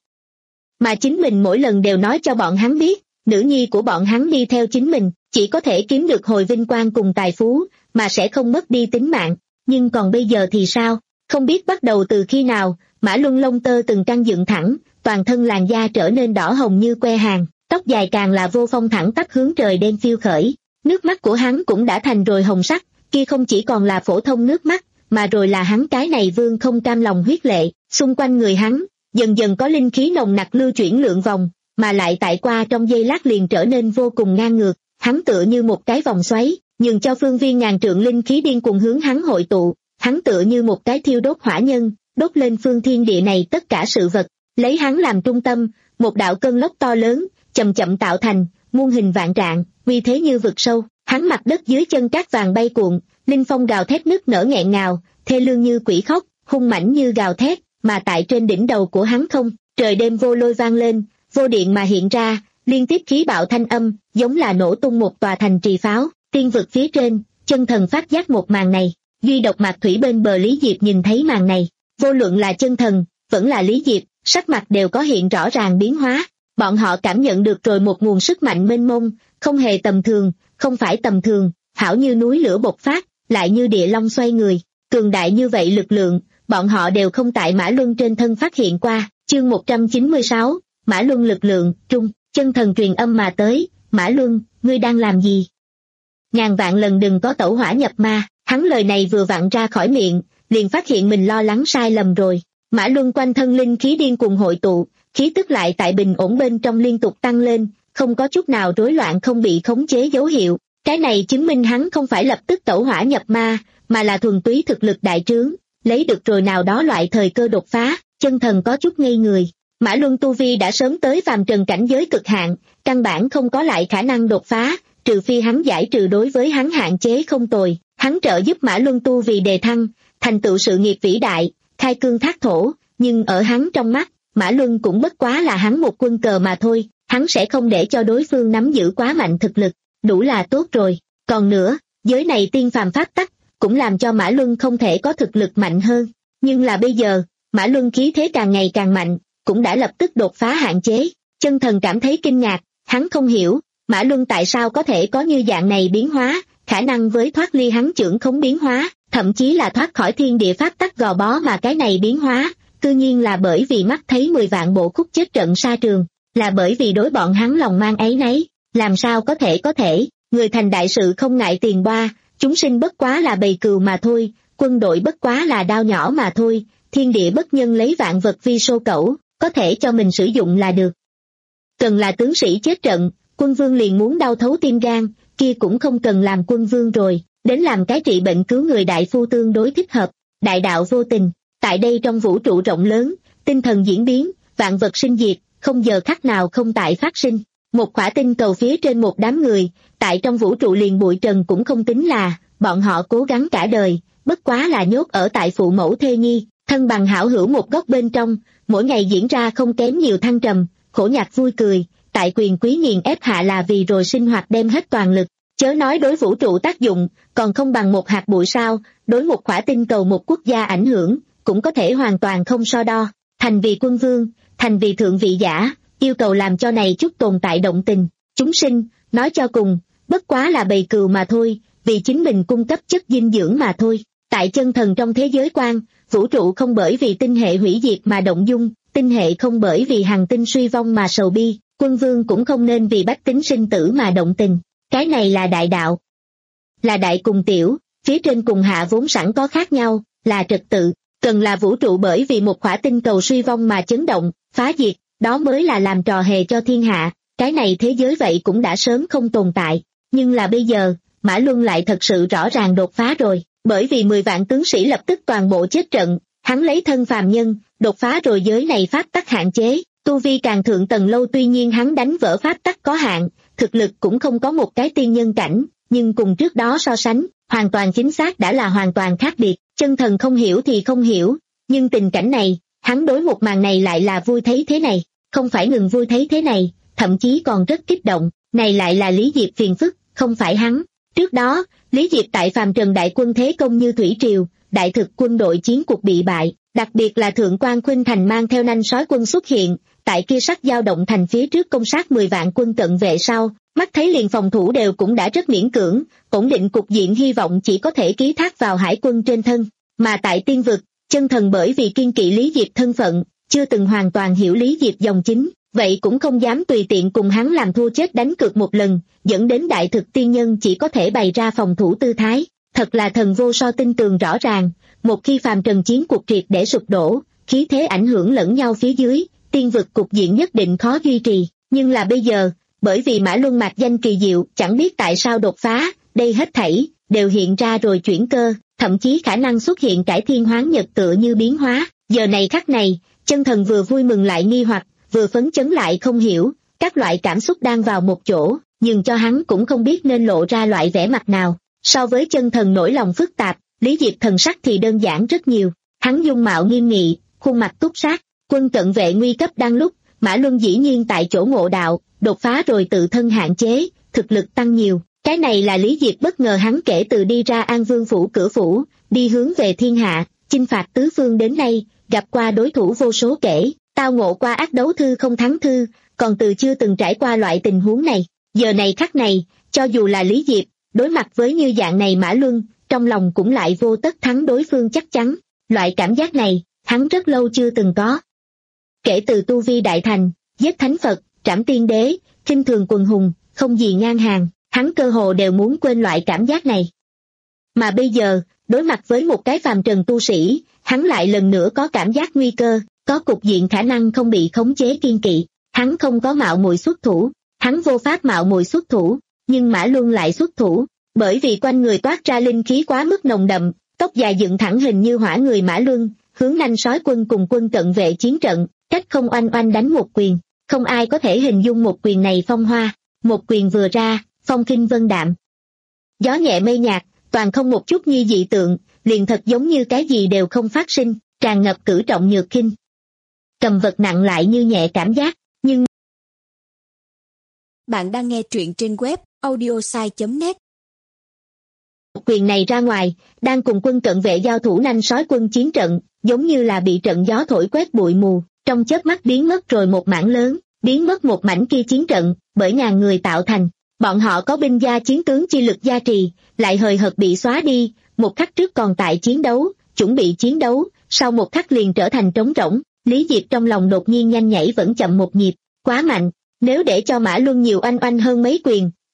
Mà chính mình mỗi lần đều nói cho bọn hắn biết, nữ nhi của bọn hắn đi theo chính mình, chỉ có thể kiếm được hồi vinh quang cùng tài phú, mà sẽ không mất đi tính mạng. Nhưng còn bây giờ thì sao? Không biết bắt đầu từ khi nào, Mã Luân lông tơ từng căng dựng thẳng, toàn thân làn da trở nên đỏ hồng như que hàng, tóc dài càng là vô phong thẳng tắp hướng trời đen phiêu khởi. Nước mắt của hắn cũng đã thành rồi hồng sắc, kia không chỉ còn là phổ thông nước mắt, mà rồi là hắn cái này vương không cam lòng huyết lệ. Xung quanh người hắn, dần dần có linh khí nồng nặc lưu chuyển lượn vòng, mà lại tại qua trong giây lát liền trở nên vô cùng ngang ngược. Hắn tựa như một cái vòng xoáy, nhường cho phương viên ngàn trượng linh khí điên cuồng hướng hắn hội tụ. Hắn tựa như một cái thiêu đốt hỏa nhân, đốt lên phương thiên địa này tất cả sự vật, lấy hắn làm trung tâm, một đạo cơn lốc to lớn, chậm chậm tạo thành, muôn hình vạn trạng, uy thế như vực sâu. Hắn mặt đất dưới chân cát vàng bay cuộn, linh phong gào thét nức nở nghẹn ngào, thê lương như quỷ khóc, hung mãnh như gào thét, mà tại trên đỉnh đầu của hắn không, trời đêm vô lôi vang lên, vô điện mà hiện ra, liên tiếp khí bạo thanh âm, giống là nổ tung một tòa thành trì pháo. Tiên vực phía trên, chân thần phát giác một màn này, duy độc Mạc Thủy bên bờ Lý Diệp nhìn thấy màn này, vô luận là chân thần, vẫn là Lý Diệp, sắc mặt đều có hiện rõ ràng biến hóa. Bọn họ cảm nhận được rồi một nguồn sức mạnh mênh mông, không hề tầm thường, không phải tầm thường, hảo như núi lửa bộc phát, lại như địa long xoay người, cường đại như vậy lực lượng, bọn họ đều không tại Mã Luân trên thân phát hiện qua. Chương một trăm chín mươi sáu, Mã Luân lực lượng, trung, chân thần truyền âm mà tới, Mã Luân, ngươi đang làm gì? Ngàn vạn lần đừng có tẩu hỏa nhập ma. Hắn lời này vừa vặn ra khỏi miệng, liền phát hiện mình lo lắng sai lầm rồi. Mã Luân quanh thân linh khí điên cuồng hội tụ, khí tức lại tại bình ổn bên trong liên tục tăng lên, không có chút nào rối loạn không bị khống chế dấu hiệu. Cái này chứng minh hắn không phải lập tức tẩu hỏa nhập ma, mà là thuần túy thực lực đại trướng, lấy được rồi nào đó loại thời cơ đột phá. Chân thần có chút ngây người. Mã Luân tu vi đã sớm tới phàm trần cảnh giới cực hạn, căn bản không có lại khả năng đột phá, trừ phi hắn giải trừ đối với hắn hạn chế không tồi. Hắn trợ giúp Mã Luân tu vì đề thăng, thành tựu sự nghiệp vĩ đại, khai cương thác thổ, nhưng ở hắn trong mắt, Mã Luân cũng bất quá là hắn một quân cờ mà thôi, hắn sẽ không để cho đối phương nắm giữ quá mạnh thực lực, đủ là tốt rồi. Còn nữa, giới này tiên phàm pháp tắc, cũng làm cho Mã Luân không thể có thực lực mạnh hơn, nhưng là bây giờ, Mã Luân khí thế càng ngày càng mạnh, cũng đã lập tức đột phá hạn chế. Chân thần cảm thấy kinh ngạc, hắn không hiểu, Mã Luân tại sao có thể có như dạng này biến hóa, khả năng với thoát ly hắn chưởng khống biến hóa, thậm chí là thoát khỏi thiên địa pháp tắc gò bó mà cái này biến hóa, tự nhiên là bởi vì mắt thấy mười vạn bộ khúc chết trận sa trường, là bởi vì đối bọn hắn lòng mang áy náy, làm sao có thể có thể, người thành đại sự không ngại tiền boa, chúng sinh bất quá là bầy cừu mà thôi, quân đội bất quá là đao nhỏ mà thôi, thiên địa bất nhân lấy vạn vật vi sô cẩu, có thể cho mình sử dụng là được. Cần là tướng sĩ chết trận, quân vương liền muốn đau thấu tim gan, kia cũng không cần làm quân vương rồi, đến làm cái trị bệnh cứu người đại phu tương đối thích hợp. Đại đạo vô tình, tại đây trong vũ trụ rộng lớn, tinh thần diễn biến, vạn vật sinh diệt, không giờ khắc nào không tại phát sinh. Một khỏa tinh cầu phía trên một đám người, tại trong vũ trụ liền bụi trần cũng không tính là, bọn họ cố gắng cả đời, bất quá là nhốt ở tại phụ mẫu thê nhi, thân bằng hảo hữu một góc bên trong, mỗi ngày diễn ra không kém nhiều thăng trầm, khổ nhạc vui cười, tại quyền quý nghiền ép hạ là vì rồi sinh hoạt đem hết toàn lực, chớ nói đối vũ trụ tác dụng, còn không bằng một hạt bụi sao, đối một khỏa tinh cầu một quốc gia ảnh hưởng, cũng có thể hoàn toàn không so đo, thành vì quân vương, thành vì thượng vị giả, yêu cầu làm cho này chút tồn tại động tình, chúng sinh, nói cho cùng, bất quá là bầy cừu mà thôi, vì chính mình cung cấp chất dinh dưỡng mà thôi. Tại chân thần trong thế giới quan, vũ trụ không bởi vì tinh hệ hủy diệt mà động dung, tinh hệ không bởi vì hành tinh suy vong mà sầu bi, quân vương cũng không nên vì bách tính sinh tử mà động tình. Cái này là đại đạo, là đại cùng tiểu, phía trên cùng hạ vốn sẵn có khác nhau, là trật tự, cần là vũ trụ bởi vì một khỏa tinh cầu suy vong mà chấn động, phá diệt, đó mới là làm trò hề cho thiên hạ, cái này thế giới vậy cũng đã sớm không tồn tại, nhưng là bây giờ, Mã Luân lại thật sự rõ ràng đột phá rồi, bởi vì mười vạn tướng sĩ lập tức toàn bộ chết trận, hắn lấy thân phàm nhân, đột phá rồi giới này pháp tắc hạn chế, tu vi càng thượng tầng lâu tuy nhiên hắn đánh vỡ pháp tắc có hạn, thực lực cũng không có một cái tiên nhân cảnh, nhưng cùng trước đó so sánh, hoàn toàn chính xác đã là hoàn toàn khác biệt, chân thần không hiểu thì không hiểu, nhưng tình cảnh này, hắn đối một màn này lại là vui thấy thế này, không phải ngừng vui thấy thế này, thậm chí còn rất kích động, này lại là Lý Diệp phiền phức, không phải hắn. Trước đó, Lý Diệp tại phàm trần đại quân thế công như thủy triều, đại thực quân đội chiến cuộc bị bại, đặc biệt là Thượng Quan Khuynh Thành mang theo nanh sói quân xuất hiện, tại kia sắc giao động thành phía trước công sát mười vạn quân cận vệ sau, mắt thấy liền phòng thủ đều cũng đã rất miễn cưỡng, ổn định cục diện hy vọng chỉ có thể ký thác vào hải quân trên thân, mà tại tiên vực, chân thần bởi vì kiên kỵ Lý Diệp thân phận, chưa từng hoàn toàn hiểu Lý Diệp dòng chính, vậy cũng không dám tùy tiện cùng hắn làm thua chết đánh cược một lần, dẫn đến đại thực tiên nhân chỉ có thể bày ra phòng thủ tư thái, thật là thần vô so tin tường rõ ràng, một khi phàm trần chiến cuộc triệt để sụp đổ, khí thế ảnh hưởng lẫn nhau phía dưới, tiên vực cục diện nhất định khó duy trì, nhưng là bây giờ, bởi vì Mã Luân mạc danh kỳ diệu, chẳng biết tại sao đột phá, đây hết thảy, đều hiện ra rồi chuyển cơ, thậm chí khả năng xuất hiện cải thiên hoán nhật tựa như biến hóa, giờ này khắc này, chân thần vừa vui mừng lại nghi hoặc, vừa phấn chấn lại không hiểu, các loại cảm xúc đang vào một chỗ, nhưng cho hắn cũng không biết nên lộ ra loại vẻ mặt nào. So với chân thần nỗi lòng phức tạp, Lý Diệp thần sắc thì đơn giản rất nhiều, hắn dung mạo nghiêm nghị, khuôn mặt túc sát, quân cận vệ nguy cấp đang lúc, Mã Luân dĩ nhiên tại chỗ ngộ đạo, đột phá rồi tự thân hạn chế, thực lực tăng nhiều, cái này là Lý Diệp bất ngờ hắn kể từ đi ra An Vương phủ cửa phủ, đi hướng về thiên hạ, chinh phạt tứ phương đến nay, gặp qua đối thủ vô số kể, tao ngộ qua ác đấu thư không thắng thư, còn từ chưa từng trải qua loại tình huống này, giờ này khắc này, cho dù là Lý Diệp, đối mặt với như dạng này Mã Luân, trong lòng cũng lại vô tất thắng đối phương chắc chắn, loại cảm giác này, hắn rất lâu chưa từng có. Kể từ tu vi đại thành, giết thánh Phật, trảm tiên đế, khinh thường quần hùng, không gì ngang hàng, hắn cơ hồ đều muốn quên loại cảm giác này. Mà bây giờ, đối mặt với một cái phàm trần tu sĩ, hắn lại lần nữa có cảm giác nguy cơ, có cục diện khả năng không bị khống chế kiên kỵ, hắn không có mạo muội xuất thủ, hắn vô pháp mạo muội xuất thủ, nhưng Mã Luân lại xuất thủ, bởi vì quanh người toát ra linh khí quá mức nồng đậm, tóc dài dựng thẳng hình như hỏa người Mã Luân, hướng nanh sói quân cùng quân cận vệ chiến trận, cách không oanh oanh đánh một quyền, không ai có thể hình dung một quyền này phong hoa, một quyền vừa ra, phong kinh vân đạm. Gió nhẹ mây nhạt, toàn không một chút như dị tượng, liền thật giống như cái gì đều không phát sinh, tràn ngập cử trọng nhược khinh. Cầm vật nặng lại như nhẹ cảm giác, nhưng... Bạn đang nghe truyện trên web audiosai chấm net. Quyền này ra ngoài, đang cùng quân cận vệ giao thủ nanh sói quân chiến trận, giống như là bị trận gió thổi quét bụi mù, trong chớp mắt biến mất rồi một mảng lớn, biến mất một mảnh kia chiến trận, bởi ngàn người tạo thành. Bọn họ có binh gia chiến tướng chi lực gia trì, lại hời hợt bị xóa đi, một khắc trước còn tại chiến đấu, chuẩn bị chiến đấu, sau một khắc liền trở thành trống rỗng. Lý Diệp trong lòng đột nhiên nhanh nhảy vẫn chậm một nhịp, quá mạnh, nếu để cho Mã Luân nhiều oanh oanh hơn mấy quyền,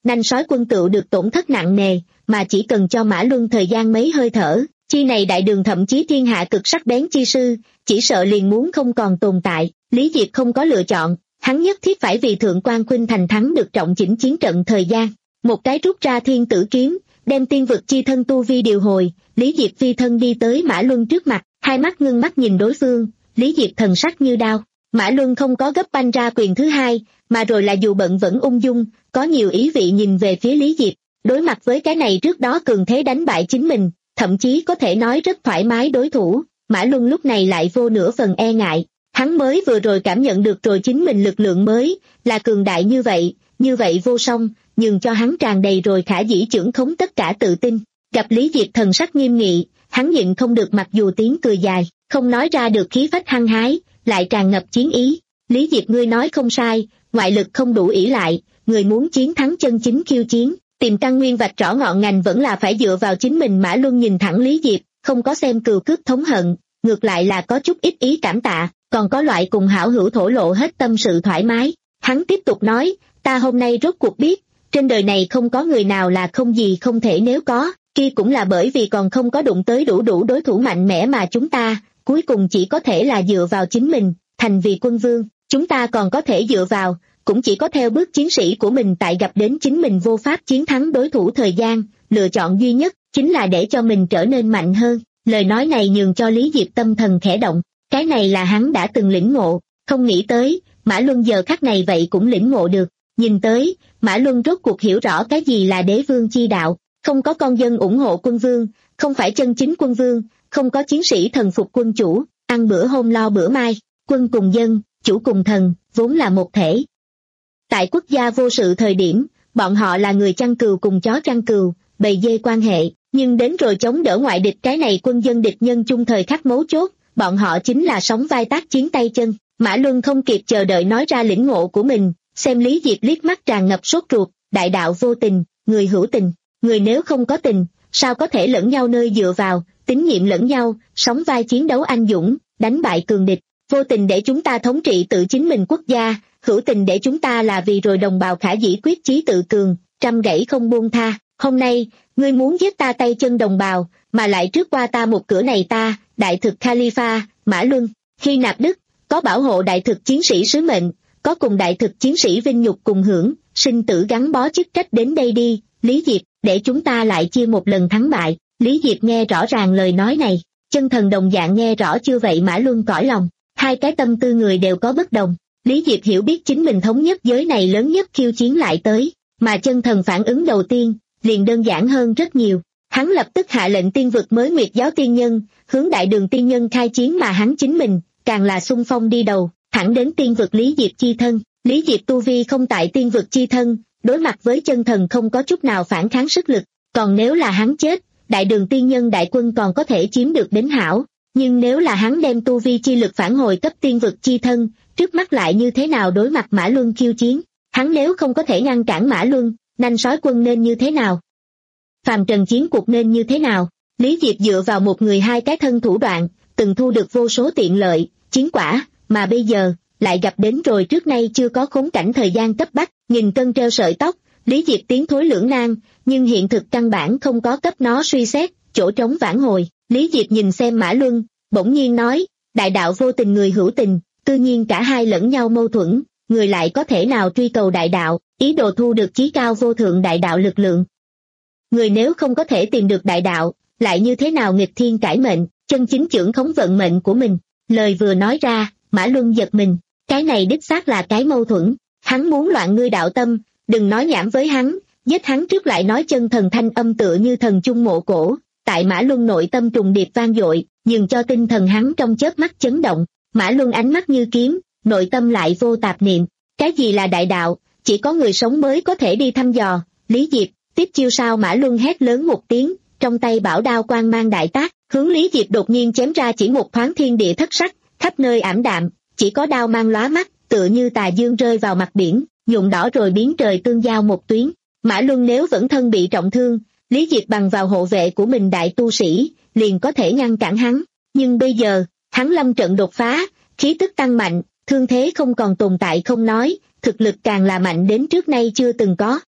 nanh sói quân tựu được tổn thất nặng nề, mà chỉ cần cho Mã Luân thời gian mấy hơi thở, chi này đại đường thậm chí thiên hạ cực sắc bén chi sư, chỉ sợ liền muốn không còn tồn tại. Lý Diệp không có lựa chọn, hắn nhất thiết phải vì Thượng Quan Khuynh Thành thắng được trọng chỉnh chiến trận thời gian. Một cái rút ra thiên tử kiếm, đem tiên vực chi thân tu vi điều hồi, Lý Diệp phi thân đi tới Mã Luân trước mặt, hai mắt ngưng mắt nhìn đối phương, Lý Diệp thần sắc như đao. Mã Luân không có gấp banh ra quyền thứ hai, mà rồi là dù bận vẫn ung dung, có nhiều ý vị nhìn về phía Lý Diệp, đối mặt với cái này trước đó cường thế đánh bại chính mình, thậm chí có thể nói rất thoải mái đối thủ, Mã Luân lúc này lại vô nửa phần e ngại. Hắn mới vừa rồi cảm nhận được rồi chính mình lực lượng mới, là cường đại như vậy, như vậy vô song, nhường cho hắn tràn đầy rồi khả dĩ trưởng khống tất cả tự tin. Gặp Lý Diệp thần sắc nghiêm nghị, hắn nhịn không được mặc dù tiếng cười dài, không nói ra được khí phách hăng hái, lại tràn ngập chiến ý. Lý Diệp ngươi nói không sai, ngoại lực không đủ ỷ lại, người muốn chiến thắng chân chính khiêu chiến, tìm căn nguyên vạch rõ ngọn ngành vẫn là phải dựa vào chính mình. Mã Luân nhìn thẳng Lý Diệp, không có xem cừu cước thống hận, ngược lại là có chút ít ý cảm tạ, còn có loại cùng hảo hữu thổ lộ hết tâm sự thoải mái. Hắn tiếp tục nói, ta hôm nay rốt cuộc biết, trên đời này không có người nào là không gì không thể, nếu có, kia cũng là bởi vì còn không có đụng tới đủ đủ đối thủ mạnh mẽ mà chúng ta, cuối cùng chỉ có thể là dựa vào chính mình, thành vì quân vương, chúng ta còn có thể dựa vào, cũng chỉ có theo bước chiến sĩ của mình, tại gặp đến chính mình vô pháp chiến thắng đối thủ thời gian, lựa chọn duy nhất, chính là để cho mình trở nên mạnh hơn. Lời nói này nhường cho Lý Diệp tâm thần khẽ động, cái này là hắn đã từng lĩnh ngộ, không nghĩ tới, Mã Luân giờ khắc này vậy cũng lĩnh ngộ được. Nhìn tới, Mã Luân rốt cuộc hiểu rõ cái gì là đế vương chi đạo, không có con dân ủng hộ quân vương, không phải chân chính quân vương, không có chiến sĩ thần phục quân chủ, ăn bữa hôm lo bữa mai, quân cùng dân, chủ cùng thần, vốn là một thể. Tại quốc gia vô sự thời điểm, bọn họ là người chăn cừu cùng chó chăn cừu, bầy dê quan hệ, nhưng đến rồi chống đỡ ngoại địch cái này quân dân địch nhân chung thời khắc mấu chốt, bọn họ chính là sóng vai tác chiến tay chân. Mã Luân không kịp chờ đợi nói ra lĩnh ngộ của mình, xem Lý Diệp liếc mắt tràn ngập sốt ruột, đại đạo vô tình, người hữu tình, người nếu không có tình, sao có thể lẫn nhau nơi dựa vào, tín nhiệm lẫn nhau, sóng vai chiến đấu anh dũng, đánh bại cường địch, vô tình để chúng ta thống trị tự chính mình quốc gia, hữu tình để chúng ta là vì rồi đồng bào khả dĩ quyết chí tự cường, trăm gãy không buông tha. Hôm nay, ngươi muốn giết ta tay chân đồng bào, mà lại trước qua ta một cửa này ta, đại thực Khalifa, Mã Luân, khi nạp đức, có bảo hộ đại thực chiến sĩ sứ mệnh, có cùng đại thực chiến sĩ vinh nhục cùng hưởng, sinh tử gắn bó chức trách, đến đây đi, Lý Diệp, để chúng ta lại chia một lần thắng bại. Lý Diệp nghe rõ ràng lời nói này, chân thần đồng dạng nghe rõ chưa vậy Mã Luân cõi lòng, hai cái tâm tư người đều có bất đồng. Lý Diệp hiểu biết chính mình thống nhất giới này lớn nhất khiêu chiến lại tới, mà chân thần phản ứng đầu tiên, liền đơn giản hơn rất nhiều. Hắn lập tức hạ lệnh tiên vực mới Nguyệt giáo tiên nhân, hướng đại đường tiên nhân khai chiến, mà hắn chính mình, càng là xung phong đi đầu, thẳng đến tiên vực Lý Diệp chi thân. Lý Diệp tu vi không tại tiên vực chi thân, đối mặt với chân thần không có chút nào phản kháng sức lực, còn nếu là hắn chết, đại đường tiên nhân đại quân còn có thể chiếm được đến hảo, nhưng nếu là hắn đem tu vi chi lực phản hồi cấp tiên vực chi thân, trước mắt lại như thế nào đối mặt Mã Luân khiêu chiến, hắn nếu không có thể ngăn cản Mã Luân, nanh sói quân nên như thế nào? Phàm trần chiến cuộc nên như thế nào? Lý Diệp dựa vào một người hai cái thân thủ đoạn, từng thu được vô số tiện lợi, chiến quả, mà bây giờ, lại gặp đến rồi trước nay chưa có khốn cảnh thời gian cấp bách, nghìn cân treo sợi tóc, Lý Diệp tiến thối lưỡng nan, nhưng hiện thực căn bản không có cấp nó suy xét, chỗ trống vãn hồi. Lý Diệp nhìn xem Mã Luân, bỗng nhiên nói, đại đạo vô tình người hữu tình, tự nhiên cả hai lẫn nhau mâu thuẫn, người lại có thể nào truy cầu đại đạo, ý đồ thu được chí cao vô thượng đại đạo lực lượng. Người nếu không có thể tìm được đại đạo, lại như thế nào nghịch thiên cải mệnh, chân chính trưởng khống vận mệnh của mình. Lời vừa nói ra, Mã Luân giật mình, cái này đích xác là cái mâu thuẫn, hắn muốn loạn ngươi đạo tâm, đừng nói nhảm với hắn, giết hắn trước lại nói chân thần thanh âm tựa như thần trung mộ cổ, tại Mã Luân nội tâm trùng điệp vang dội, nhường cho tinh thần hắn trong chớp mắt chấn động. Mã Luân ánh mắt như kiếm, nội tâm lại vô tạp niệm, cái gì là đại đạo, chỉ có người sống mới có thể đi thăm dò. Lý Diệp, tiếp chiêu sao? Mã Luân hét lớn một tiếng, trong tay bảo đao quang mang đại tác, hướng Lý Diệp đột nhiên chém ra, chỉ một thoáng thiên địa thất sắc, khắp nơi ảm đạm, chỉ có đao mang lóa mắt, tựa như tà dương rơi vào mặt biển, nhuộm đỏ rồi biến trời tương giao một tuyến. Mã Luân nếu vẫn thân bị trọng thương, Lý Diệp bằng vào hộ vệ của mình đại tu sĩ, liền có thể ngăn cản hắn, nhưng bây giờ, hắn lâm trận đột phá, khí tức tăng mạnh, thương thế không còn tồn tại không nói, thực lực càng là mạnh đến trước nay chưa từng có,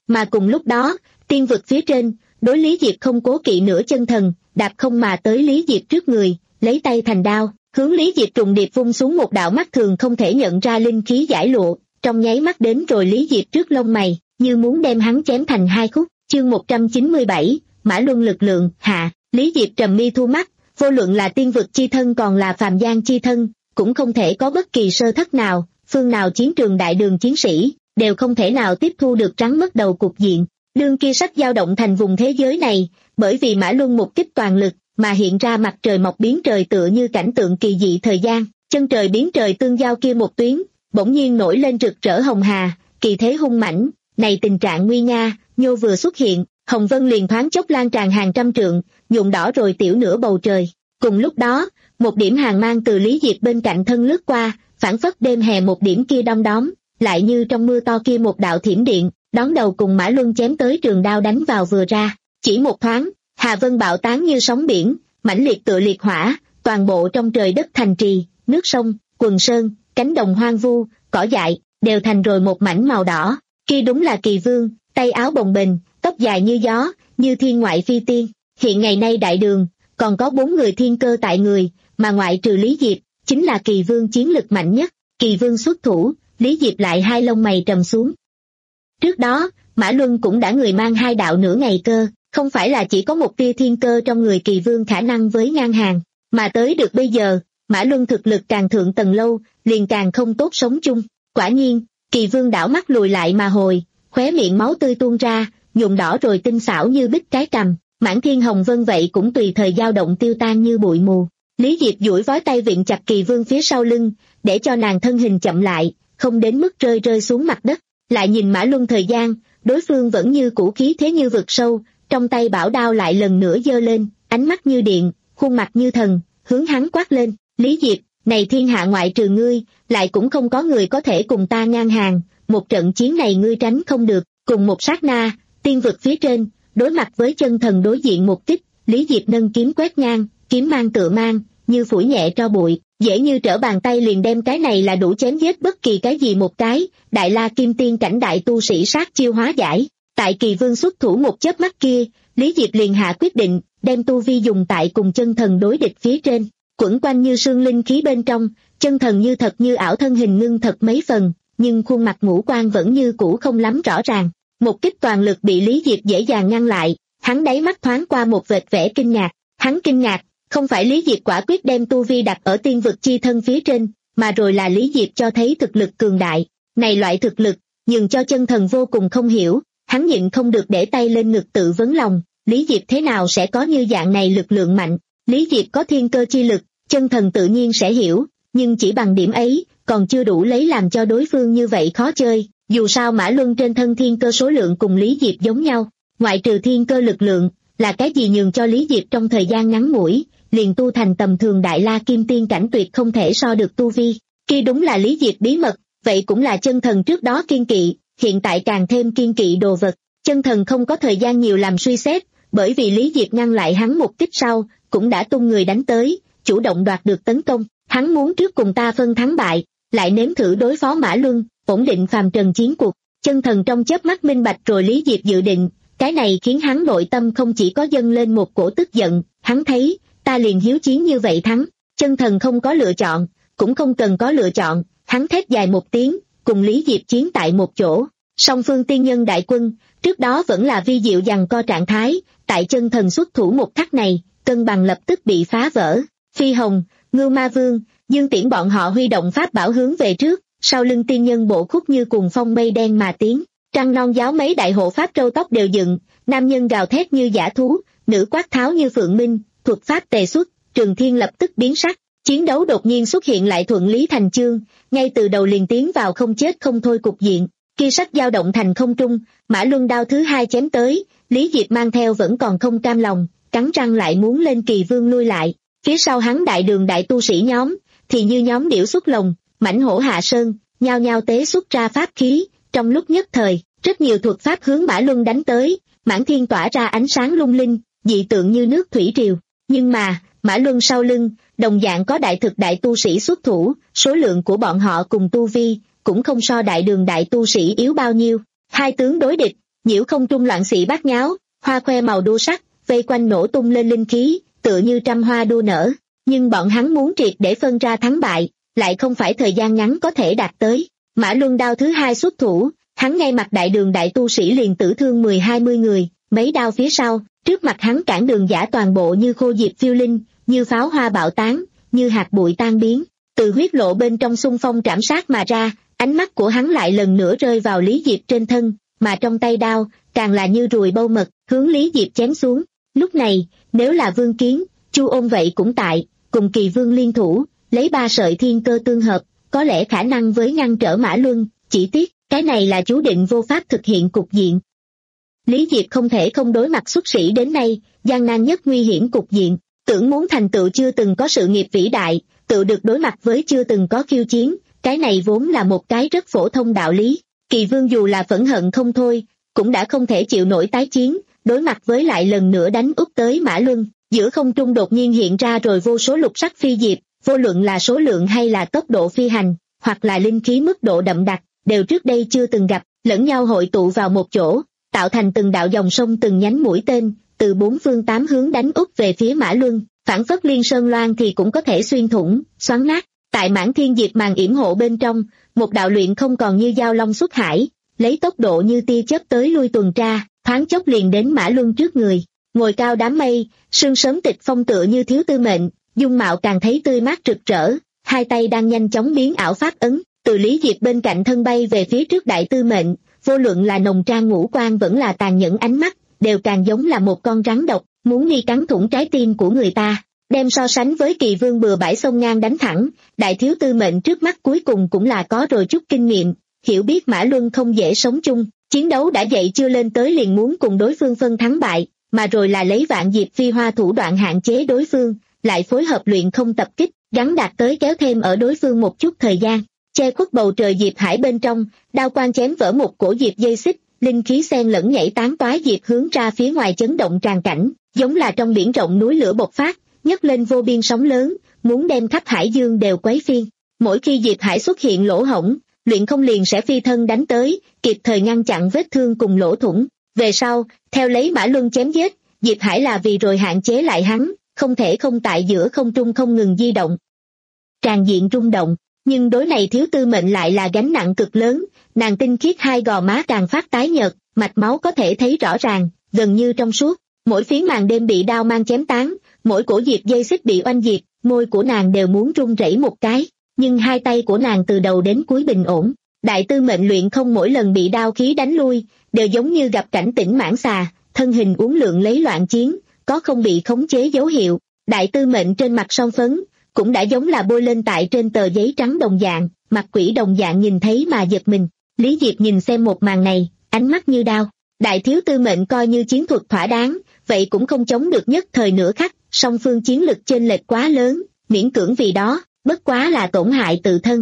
Mà cùng lúc đó, tiên vực phía trên, đối Lý Diệp không cố kỵ nửa chân thần, đạp không mà tới Lý Diệp trước người, lấy tay thành đao, hướng Lý Diệp trùng điệp vung xuống một đạo mắt thường không thể nhận ra linh khí giải lụa, trong nháy mắt đến rồi Lý Diệp trước lông mày, như muốn đem hắn chém thành hai khúc. Chương một trăm chín mươi bảy, Mã Luân lực lượng, hạ. Lý Diệp trầm mi thu mắt, vô luận là tiên vực chi thân còn là phàm gian chi thân, cũng không thể có bất kỳ sơ thất nào, phương nào chiến trường đại đường chiến sĩ, đều không thể nào tiếp thu được rắn mất đầu cục diện. Đương kia sắc dao động thành vùng thế giới này, bởi vì Mã Luân một kích toàn lực, mà hiện ra mặt trời mọc biến trời tựa như cảnh tượng kỳ dị thời gian, chân trời biến trời tương giao kia một tuyến, bỗng nhiên nổi lên rực rỡ hồng hà, kỳ thế hung mãnh, này tình trạng nguy nga, nhô vừa xuất hiện, hồng vân liền thoáng chốc lan tràn hàng trăm trượng, nhuộm đỏ rồi tiểu nửa bầu trời. Cùng lúc đó, một điểm hàn mang từ Lý Diệp bên cạnh thân lướt qua, phảng phất đêm hè một điểm kia đom đóm, lại như trong mưa to kia một đạo thiểm điện, đón đầu cùng Mã Luân chém tới trường đao đánh vào vừa ra. Chỉ một thoáng, hà vân bạo tán như sóng biển, mãnh liệt tựa liệt hỏa, toàn bộ trong trời đất thành trì, nước sông, quần sơn, cánh đồng hoang vu, cỏ dại, đều thành rồi một mảnh màu đỏ. Kia đúng là Kỳ Vương, tay áo bồng bềnh, tóc dài như gió, như thiên ngoại phi tiên. Hiện ngày nay đại đường, còn có bốn người thiên cơ tại người, mà ngoại trừ Lý Diệp, chính là Kỳ Vương chiến lực mạnh nhất. Kỳ Vương xuất thủ, Lý Diệp lại hai lông mày trầm xuống. Trước đó, Mã Luân cũng đã người mang hai đạo nửa ngày cơ, không phải là chỉ có một tia thiên cơ trong người Kỳ Vương khả năng với ngang hàng, mà tới được bây giờ, Mã Luân thực lực càng thượng tầng lâu, liền càng không tốt sống chung. Quả nhiên, Kỳ Vương đảo mắt lùi lại mà hồi, khóe miệng máu tươi tuôn ra, nhuộm đỏ rồi tinh xảo như bích cái cằm, mãn thiên hồng vân vậy cũng tùy thời dao động tiêu tan như bụi mù. Lý Diệp duỗi vói tay vịn chặt Kỳ Vương phía sau lưng, để cho nàng thân hình chậm lại, không đến mức rơi rơi xuống mặt đất. Lại nhìn Mã Luân thời gian, đối phương vẫn như cũ khí thế như vực sâu, trong tay bảo đao lại lần nữa giơ lên, ánh mắt như điện, khuôn mặt như thần, hướng hắn quát lên. Lý Diệp, này thiên hạ ngoại trừ ngươi, lại cũng không có người có thể cùng ta ngang hàng, một trận chiến này ngươi tránh không được. Cùng một sát na, tiên vực phía trên, đối mặt với chân thần đối diện một kích, Lý Diệp nâng kiếm quét ngang, kiếm mang tựa mang, như phủi nhẹ tro bụi, dễ như trở bàn tay liền đem cái này là đủ chém giết bất kỳ cái gì một cái. Đại La Kim Tiên cảnh đại tu sĩ sát chiêu hóa giải. Tại Kỳ Vương xuất thủ một chớp mắt kia, Lý Diệp liền hạ quyết định, đem tu vi dùng tại cùng chân thần đối địch phía trên, quẩn quanh như sương linh khí bên trong, chân thần như thật như ảo thân hình ngưng thật mấy phần, nhưng khuôn mặt ngũ quan vẫn như cũ không lắm rõ ràng. Một kích toàn lực bị Lý Diệp dễ dàng ngăn lại, hắn đáy mắt thoáng qua một vệt vẻ kinh ngạc. Hắn kinh ngạc, không phải Lý Diệp quả quyết đem tu vi đặt ở tiên vực chi thân phía trên, mà rồi là Lý Diệp cho thấy thực lực cường đại. Này loại thực lực, nhường cho chân thần vô cùng không hiểu, hắn nhịn không được để tay lên ngực tự vấn lòng, Lý Diệp thế nào sẽ có như dạng này lực lượng mạnh. Lý Diệp có thiên cơ chi lực, chân thần tự nhiên sẽ hiểu, nhưng chỉ bằng điểm ấy, còn chưa đủ lấy làm cho đối phương như vậy khó chơi. Dù sao Mã Luân trên thân thiên cơ số lượng cùng Lý Diệp giống nhau, ngoại trừ thiên cơ lực lượng, là cái gì nhường cho Lý Diệp trong thời gian ngắn ngủi, liền tu thành tầm thường Đại La Kim Tiên cảnh tuyệt không thể so được tu vi. Kia đúng là Lý Diệp bí mật, vậy cũng là chân thần trước đó kiên kỵ, hiện tại càng thêm kiên kỵ đồ vật. Chân thần không có thời gian nhiều làm suy xét, bởi vì Lý Diệp ngăn lại hắn một kích sau, cũng đã tung người đánh tới, chủ động đoạt được tấn công. Hắn muốn trước cùng ta phân thắng bại, lại nếm thử đối phó Mã Luân, ổn định phàm trần chiến cuộc. Chân thần trong chớp mắt minh bạch rồi Lý Diệp dự định, cái này khiến hắn nội tâm không chỉ có dâng lên một cổ tức giận. Hắn thấy, ta liền hiếu chiến như vậy thắng. Chân thần không có lựa chọn, cũng không cần có lựa chọn, hắn thét dài một tiếng, cùng Lý Diệp chiến tại một chỗ. Song phương tiên nhân đại quân, trước đó vẫn là vi diệu giằng co trạng thái, tại chân thần xuất thủ một khắc này, cân bằng lập tức bị phá vỡ. Phi Hồng, Ngưu Ma Vương, Dương Tiễn bọn họ huy động pháp bảo hướng về trước, sau lưng tiên nhân bộ khúc như cùng phong mây đen mà tiến. Trăng non giáo mấy đại hộ pháp râu tóc đều dựng, nam nhân gào thét như dã thú, nữ quát tháo như phượng minh, thuật pháp tề xuất, Trường Thiên lập tức biến sắc. Chiến đấu đột nhiên xuất hiện lại thuận lý thành chương, ngay từ đầu liền tiến vào không chết không thôi cục diện. Kia sắc dao động thành không trung, Mã Luân đao thứ hai chém tới, Lý Diệp mang theo vẫn còn không cam lòng, cắn răng lại muốn lên Kỳ Vương lui lại. Phía sau hắn đại đường đại tu sĩ nhóm, thì như nhóm điểu xuất lồng, mãnh hổ hạ sơn, nhao nhao tế xuất ra pháp khí. Trong lúc nhất thời, rất nhiều thuật pháp hướng Mã Luân đánh tới, mãn thiên tỏa ra ánh sáng lung linh, dị tượng như nước thủy triều. Nhưng mà, Mã Luân sau lưng, đồng dạng có đại thực đại tu sĩ xuất thủ, số lượng của bọn họ cùng tu vi, cũng không so đại đường đại tu sĩ yếu bao nhiêu. Hai tướng đối địch, nhiễu không trung loạn xị bát nháo, hoa khoe màu đua sắc, vây quanh nổ tung lên linh khí, tựa như trăm hoa đua nở. Nhưng bọn hắn muốn triệt để phân ra thắng bại, lại không phải thời gian ngắn có thể đạt tới. Mã Luân đao thứ hai xuất thủ, hắn ngay mặt đại đường đại tu sĩ liền tử thương mười hai mươi người, mấy đao phía sau, trước mặt hắn cản đường giả toàn bộ như khô diệp phiêu linh, như pháo hoa bạo tán, như hạt bụi tan biến. Từ huyết lộ bên trong xung phong trảm sát mà ra, ánh mắt của hắn lại lần nữa rơi vào Lý Diệp trên thân, mà trong tay đao, càng là như ruồi bâu mật, hướng Lý Diệp chém xuống. Lúc này, nếu là Vương Kiến, Chu Ôn vậy cũng tại, cùng Kỳ Vương liên thủ, lấy ba sợi thiên cơ tương hợp, có lẽ khả năng với ngăn trở Mã Luân, chỉ tiếc, cái này là chú định vô pháp thực hiện cục diện. Lý Diệp không thể không đối mặt xuất sĩ đến nay, gian nan nhất nguy hiểm cục diện, tưởng muốn thành tựu chưa từng có sự nghiệp vĩ đại, tự được đối mặt với chưa từng có khiêu chiến, cái này vốn là một cái rất phổ thông đạo lý. Kỳ Vương dù là phẫn hận không thôi, cũng đã không thể chịu nổi tái chiến, đối mặt với lại lần nữa đánh úp tới Mã Luân, giữa không trung đột nhiên hiện ra rồi vô số lục sắc phi diệp, vô luận là số lượng hay là tốc độ phi hành, hoặc là linh khí mức độ đậm đặc, đều trước đây chưa từng gặp, lẫn nhau hội tụ vào một chỗ, tạo thành từng đạo dòng sông từng nhánh mũi tên, từ bốn phương tám hướng đánh úp về phía Mã Luân, phản phất liên sơn loan thì cũng có thể xuyên thủng, xoắn nát. Tại mãn thiên diệp màn yểm hộ bên trong, một đạo luyện không còn như dao long xuất hải, lấy tốc độ như tia chớp tới lui tuần tra, thoáng chốc liền đến Mã Luân trước người. Ngồi cao đám mây, sương sớm tịch phong tựa như thiếu tư mệnh, dung mạo càng thấy tươi mát rực rỡ, hai tay đang nhanh chóng biến ảo pháp ấn, từ Lý Diệp bên cạnh thân bay về phía trước đại tư mệnh, vô luận là nồng trang ngũ quan vẫn là tàn nhẫn ánh mắt, đều càng giống là một con rắn độc, muốn đi cắn thủng trái tim của người ta. Đem so sánh với Kỳ Vương bừa bãi sông ngang đánh thẳng, đại thiếu tư mệnh trước mắt cuối cùng cũng là có rồi chút kinh nghiệm, hiểu biết Mã Luân không dễ sống chung, chiến đấu đã dậy chưa lên tới liền muốn cùng đối phương phân thắng bại, mà rồi là lấy vạn diệp phi hoa thủ đoạn hạn chế đối phương, lại phối hợp luyện không tập kích, gắn đạt tới kéo thêm ở đối phương một chút thời gian, che khuất bầu trời diệp hải bên trong, đao quang chém vỡ một cổ diệp dây xích, linh khí xen lẫn nhảy tán toái diệp hướng ra phía ngoài chấn động tràn cảnh, giống là trong biển rộng núi lửa bộc phát, nhấc lên vô biên sóng lớn, muốn đem khắp hải dương đều quấy phiên. Mỗi khi diệp hải xuất hiện lỗ hổng, luyện không liền sẽ phi thân đánh tới, kịp thời ngăn chặn vết thương cùng lỗ thủng. Về sau, theo lấy Mã Luân chém giết, diệp hải là vì rồi hạn chế lại hắn, không thể không tại giữa không trung không ngừng di động. Tràn diện rung động, nhưng đối này thiếu tư mệnh lại là gánh nặng cực lớn, nàng tinh khiết hai gò má càng phát tái nhợt, mạch máu có thể thấy rõ ràng, gần như trong suốt, mỗi phiến màn đêm bị đao mang chém tán, mỗi cổ diệp dây xích bị oanh diệt, môi của nàng đều muốn run rẩy một cái, nhưng hai tay của nàng từ đầu đến cuối bình ổn. Đại tư mệnh luyện không mỗi lần bị đao khí đánh lui, đều giống như gặp cảnh tỉnh mãn xà, thân hình uốn lượn lấy loạn chiến, có không bị khống chế dấu hiệu. Đại tư mệnh trên mặt son phấn, cũng đã giống là bôi lên tại trên tờ giấy trắng đồng dạng, mặt quỷ đồng dạng nhìn thấy mà giật mình. Lý Diệp nhìn xem một màn này, ánh mắt như đao. Đại thiếu tư mệnh coi như chiến thuật thỏa đáng, vậy cũng không chống được nhất thời nửa khắc, song phương chiến lực chênh lệch quá lớn, miễn cưỡng vì đó, bất quá là tổn hại tự thân.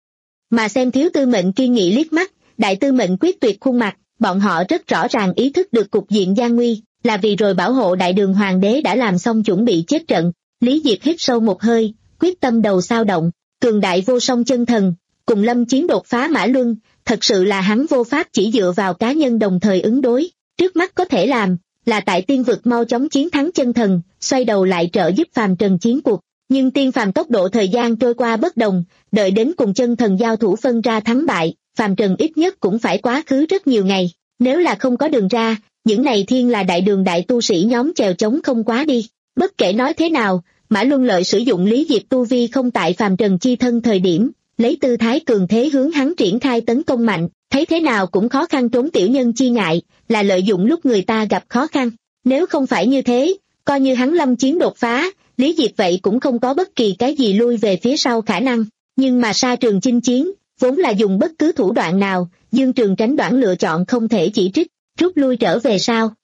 Mà xem thiếu tư mệnh kiên nghị liếc mắt, đại tư mệnh quyết tuyệt khuôn mặt, bọn họ rất rõ ràng ý thức được cục diện gian nguy, là vì rồi bảo hộ đại đường hoàng đế đã làm xong chuẩn bị chết trận. Lý Diệp hít sâu một hơi, quyết tâm đầu sao động, cường đại vô song chân thần, cùng lâm chiến đột phá Mã Luân, thật sự là hắn vô pháp chỉ dựa vào cá nhân đồng thời ứng đối, trước mắt có thể làm, là tại tiên vực mau chóng chiến thắng chân thần, xoay đầu lại trợ giúp phàm trần chiến cuộc. Nhưng tiên phàm tốc độ thời gian trôi qua bất đồng, đợi đến cùng chân thần giao thủ phân ra thắng bại, phàm trần ít nhất cũng phải quá khứ rất nhiều ngày, nếu là không có đường ra, những này thiên là đại đường đại tu sĩ nhóm chèo chống không quá đi. Bất kể nói thế nào, Mã Luân Lợi sử dụng Lý Diệp tu vi không tại phàm trần chi thân thời điểm, lấy tư thái cường thế hướng hắn triển khai tấn công mạnh, thấy thế nào cũng khó khăn trốn tiểu nhân chi ngại, là lợi dụng lúc người ta gặp khó khăn. Nếu không phải như thế, coi như hắn lâm chiến đột phá, Lý Diệp vậy cũng không có bất kỳ cái gì lui về phía sau khả năng. Nhưng mà sa trường chinh chiến, vốn là dùng bất cứ thủ đoạn nào, Dương Trường tránh đoạn lựa chọn không thể chỉ trích, rút lui trở về sau.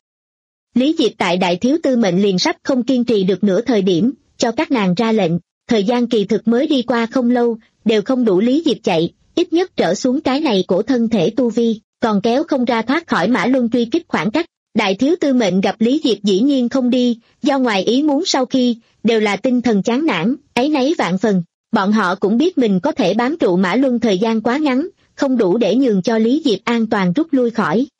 Lý Diệp tại đại thiếu tư mệnh liền sắp không kiên trì được nửa thời điểm, cho các nàng ra lệnh, thời gian kỳ thực mới đi qua không lâu, đều không đủ Lý Diệp chạy, ít nhất trở xuống cái này của thân thể tu vi, còn kéo không ra thoát khỏi Mã Luân truy kích khoảng cách. Đại thiếu tư mệnh gặp Lý Diệp dĩ nhiên không đi, do ngoài ý muốn sau khi, đều là tinh thần chán nản, áy náy vạn phần. Bọn họ cũng biết mình có thể bám trụ Mã Luân thời gian quá ngắn, không đủ để nhường cho Lý Diệp an toàn rút lui khỏi,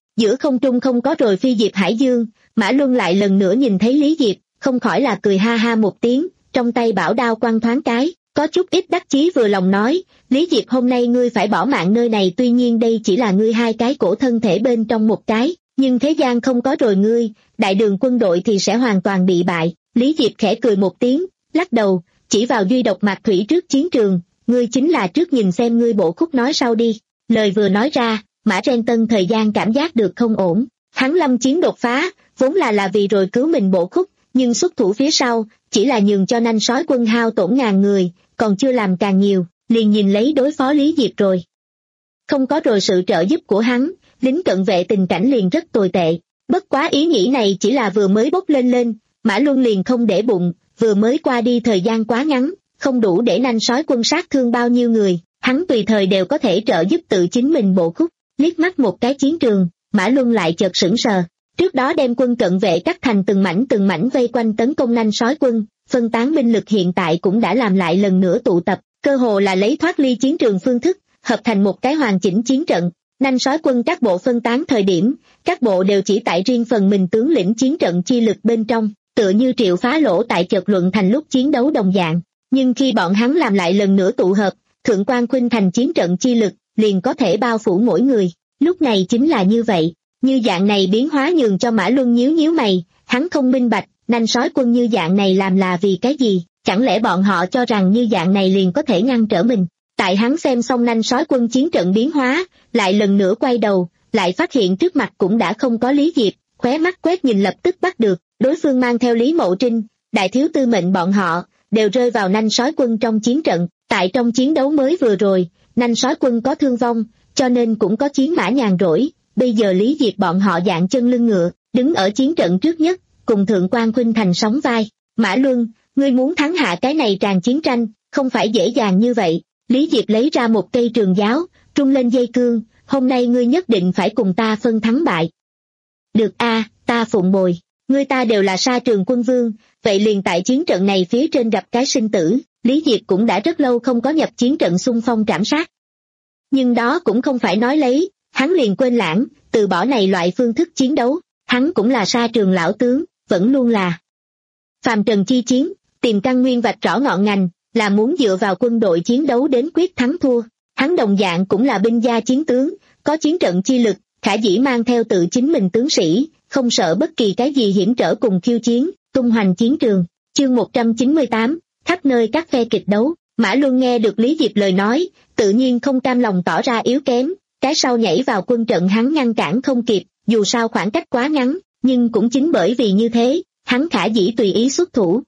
Giữa không trung không có rồi phi diệp hải dương, Mã Luân lại lần nữa nhìn thấy Lý Diệp, không khỏi là cười ha ha một tiếng, trong tay bảo đao quăng thoáng cái, có chút ít đắc chí vừa lòng nói, Lý Diệp hôm nay ngươi phải bỏ mạng nơi này, tuy nhiên đây chỉ là ngươi hai cái cổ thân thể bên trong một cái, nhưng thế gian không có rồi ngươi, đại đường quân đội thì sẽ hoàn toàn bị bại. Lý Diệp khẽ cười một tiếng, lắc đầu, chỉ vào duy độc Mạc Thủy trước chiến trường, ngươi chính là trước nhìn xem ngươi bộ khúc nói sau đi. Lời vừa nói ra, Mã Ren Tân thời gian cảm giác được không ổn, hắn lâm chiến đột phá, vốn là là vì rồi cứu mình bộ khúc, nhưng xuất thủ phía sau, chỉ là nhường cho nanh sói quân hao tổn ngàn người, còn chưa làm càng nhiều, liền nhìn lấy đối phó Lý Diệp rồi. Không có rồi sự trợ giúp của hắn, lính cận vệ tình cảnh liền rất tồi tệ, bất quá ý nghĩ này chỉ là vừa mới bốc lên lên, Mã Luân liền không để bụng, vừa mới qua đi thời gian quá ngắn, không đủ để nanh sói quân sát thương bao nhiêu người, hắn tùy thời đều có thể trợ giúp tự chính mình bộ khúc. Liếc mắt một cái chiến trường, Mã Luân lại chợt sững sờ, trước đó đem quân cận vệ cắt thành từng mảnh từng mảnh vây quanh tấn công nanh sói quân, phân tán binh lực hiện tại cũng đã làm lại lần nữa tụ tập, cơ hồ là lấy thoát ly chiến trường phương thức, hợp thành một cái hoàn chỉnh chiến trận. Nanh sói quân các bộ phân tán thời điểm, các bộ đều chỉ tại riêng phần mình tướng lĩnh chiến trận chi lực bên trong, tựa như triệu phá lỗ tại chợt luận thành lúc chiến đấu đồng dạng. Nhưng khi bọn hắn làm lại lần nữa tụ hợp, thượng quan khuynh thành chiến trận chi lực, liền có thể bao phủ mỗi người. Lúc này chính là như vậy, như dạng này biến hóa nhường cho Mã Luân nhíu nhíu mày, hắn không minh bạch, nanh sói quân như dạng này làm là vì cái gì, chẳng lẽ bọn họ cho rằng như dạng này liền có thể ngăn trở mình. Tại hắn xem xong nanh sói quân chiến trận biến hóa, lại lần nữa quay đầu, lại phát hiện trước mặt cũng đã không có Lý Diệp, khóe mắt quét nhìn lập tức bắt được, đối phương mang theo Lý Mậu Trinh, đại thiếu tư mệnh bọn họ, đều rơi vào nanh sói quân trong chiến trận. Tại trong chiến đấu mới vừa rồi, nanh sói quân có thương vong, cho nên cũng có chiến mã nhàn rỗi, bây giờ Lý Diệp bọn họ dạng chân lưng ngựa, đứng ở chiến trận trước nhất, cùng thượng quan khuynh thành sóng vai. Mã Luân, ngươi muốn thắng hạ cái này tràn chiến tranh, không phải dễ dàng như vậy. Lý Diệp lấy ra một cây trường giáo, trung lên dây cương, hôm nay ngươi nhất định phải cùng ta phân thắng bại. Được a, ta phụng bồi, ngươi ta đều là sa trường quân vương, vậy liền tại chiến trận này phía trên gặp cái sinh tử. Lý Diệp cũng đã rất lâu không có nhập chiến trận xung phong trảm sát. Nhưng đó cũng không phải nói lấy, hắn liền quên lãng, từ bỏ này loại phương thức chiến đấu, hắn cũng là sa trường lão tướng, vẫn luôn là phàm trần chi chiến, tìm căn nguyên vạch rõ ngọn ngành, là muốn dựa vào quân đội chiến đấu đến quyết thắng thua. Hắn đồng dạng cũng là binh gia chiến tướng, có chiến trận chi lực, khả dĩ mang theo tự chính mình tướng sĩ, không sợ bất kỳ cái gì hiểm trở cùng khiêu chiến, tung hoành chiến trường. Chương một trăm chín mươi tám, khắp nơi các phe kịch đấu. Mã Luân nghe được Lý Diệp lời nói, tự nhiên không cam lòng tỏ ra yếu kém, cái sau nhảy vào quân trận hắn ngăn cản không kịp, dù sao khoảng cách quá ngắn, nhưng cũng chính bởi vì như thế, hắn khả dĩ tùy ý xuất thủ.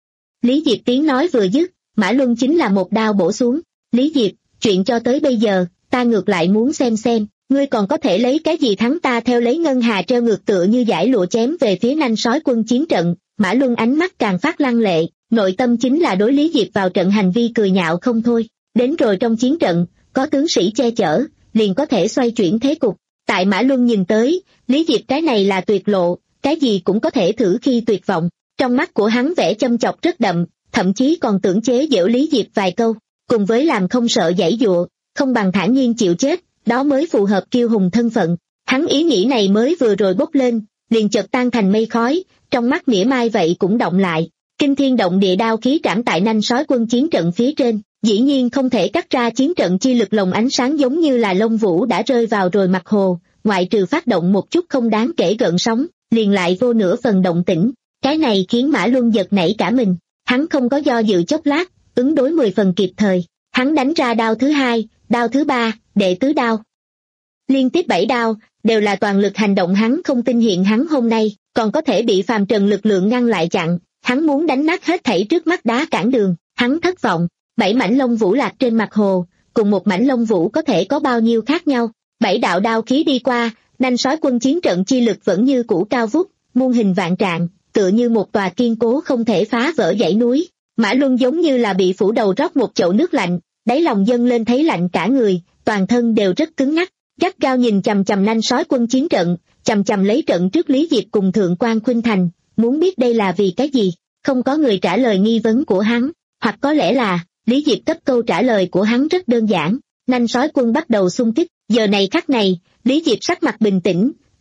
Lý Diệp tiếng nói vừa dứt, Mã Luân chính là một đao bổ xuống. Lý Diệp, chuyện cho tới bây giờ, ta ngược lại muốn xem xem, ngươi còn có thể lấy cái gì thắng ta. Theo lấy ngân hà treo ngược tựa như giải lụa chém về phía nanh sói quân chiến trận, Mã Luân ánh mắt càng phát lăng lệ, nội tâm chính là đối Lý Diệp vào trận hành vi cười nhạo không thôi. Đến rồi trong chiến trận, có tướng sĩ che chở, liền có thể xoay chuyển thế cục. Tại Mã Luân nhìn tới, Lý Diệp cái này là tuyệt lộ, cái gì cũng có thể thử khi tuyệt vọng. Trong mắt của hắn vẻ châm chọc rất đậm, thậm chí còn tưởng chế giễu Lý Diệp vài câu, cùng với làm không sợ giãy giụa, không bằng thản nhiên chịu chết, đó mới phù hợp kiêu hùng thân phận. Hắn ý nghĩ này mới vừa rồi bốc lên, liền chợt tan thành mây khói, trong mắt mỉa mai vậy cũng động lại. Kinh thiên động địa đao khí trảm tại nanh sói quân chiến trận phía trên, dĩ nhiên không thể cắt ra chiến trận chi lực lồng ánh sáng giống như là lông vũ đã rơi vào rồi mặt hồ, ngoại trừ phát động một chút không đáng kể gợn sóng, liền lại vô nửa phần động tĩnh. Cái này khiến Mã Luân giật nảy cả mình, hắn không có do dự chốc lát, ứng đối mười phần kịp thời, hắn đánh ra đao thứ hai, đao thứ ba, đệ tứ đao. Liên tiếp bảy đao, đều là toàn lực hành động. Hắn không tin hiện hắn hôm nay, còn có thể bị phàm trần lực lượng ngăn lại chặn, hắn muốn đánh nát hết thảy trước mắt đá cản đường, hắn thất vọng. Bảy mảnh lông vũ lạc trên mặt hồ, cùng một mảnh lông vũ có thể có bao nhiêu khác nhau. Bảy đạo đao khí đi qua, nanh sói quân chiến trận chi lực vẫn như cũ cao vút, muôn hình vạn trạng, tựa như một tòa kiên cố không thể phá vỡ dãy núi. Mã Luân giống như là bị phủ đầu rót một chậu nước lạnh, đáy lòng dâng lên thấy lạnh cả người, toàn thân đều rất cứng ngắc, gắt gao nhìn chằm chằm nanh sói quân chiến trận, chằm chằm lấy trận trước Lý Diệp cùng thượng quan khuynh thành, muốn biết đây là vì cái gì. Không có người trả lời nghi vấn của hắn, hoặc có lẽ là Lý Diệp cấp câu trả lời của hắn rất đơn giản. Nanh sói quân bắt đầu xung kích, giờ này khắc này, Lý Diệp sắc mặt bình tĩnh,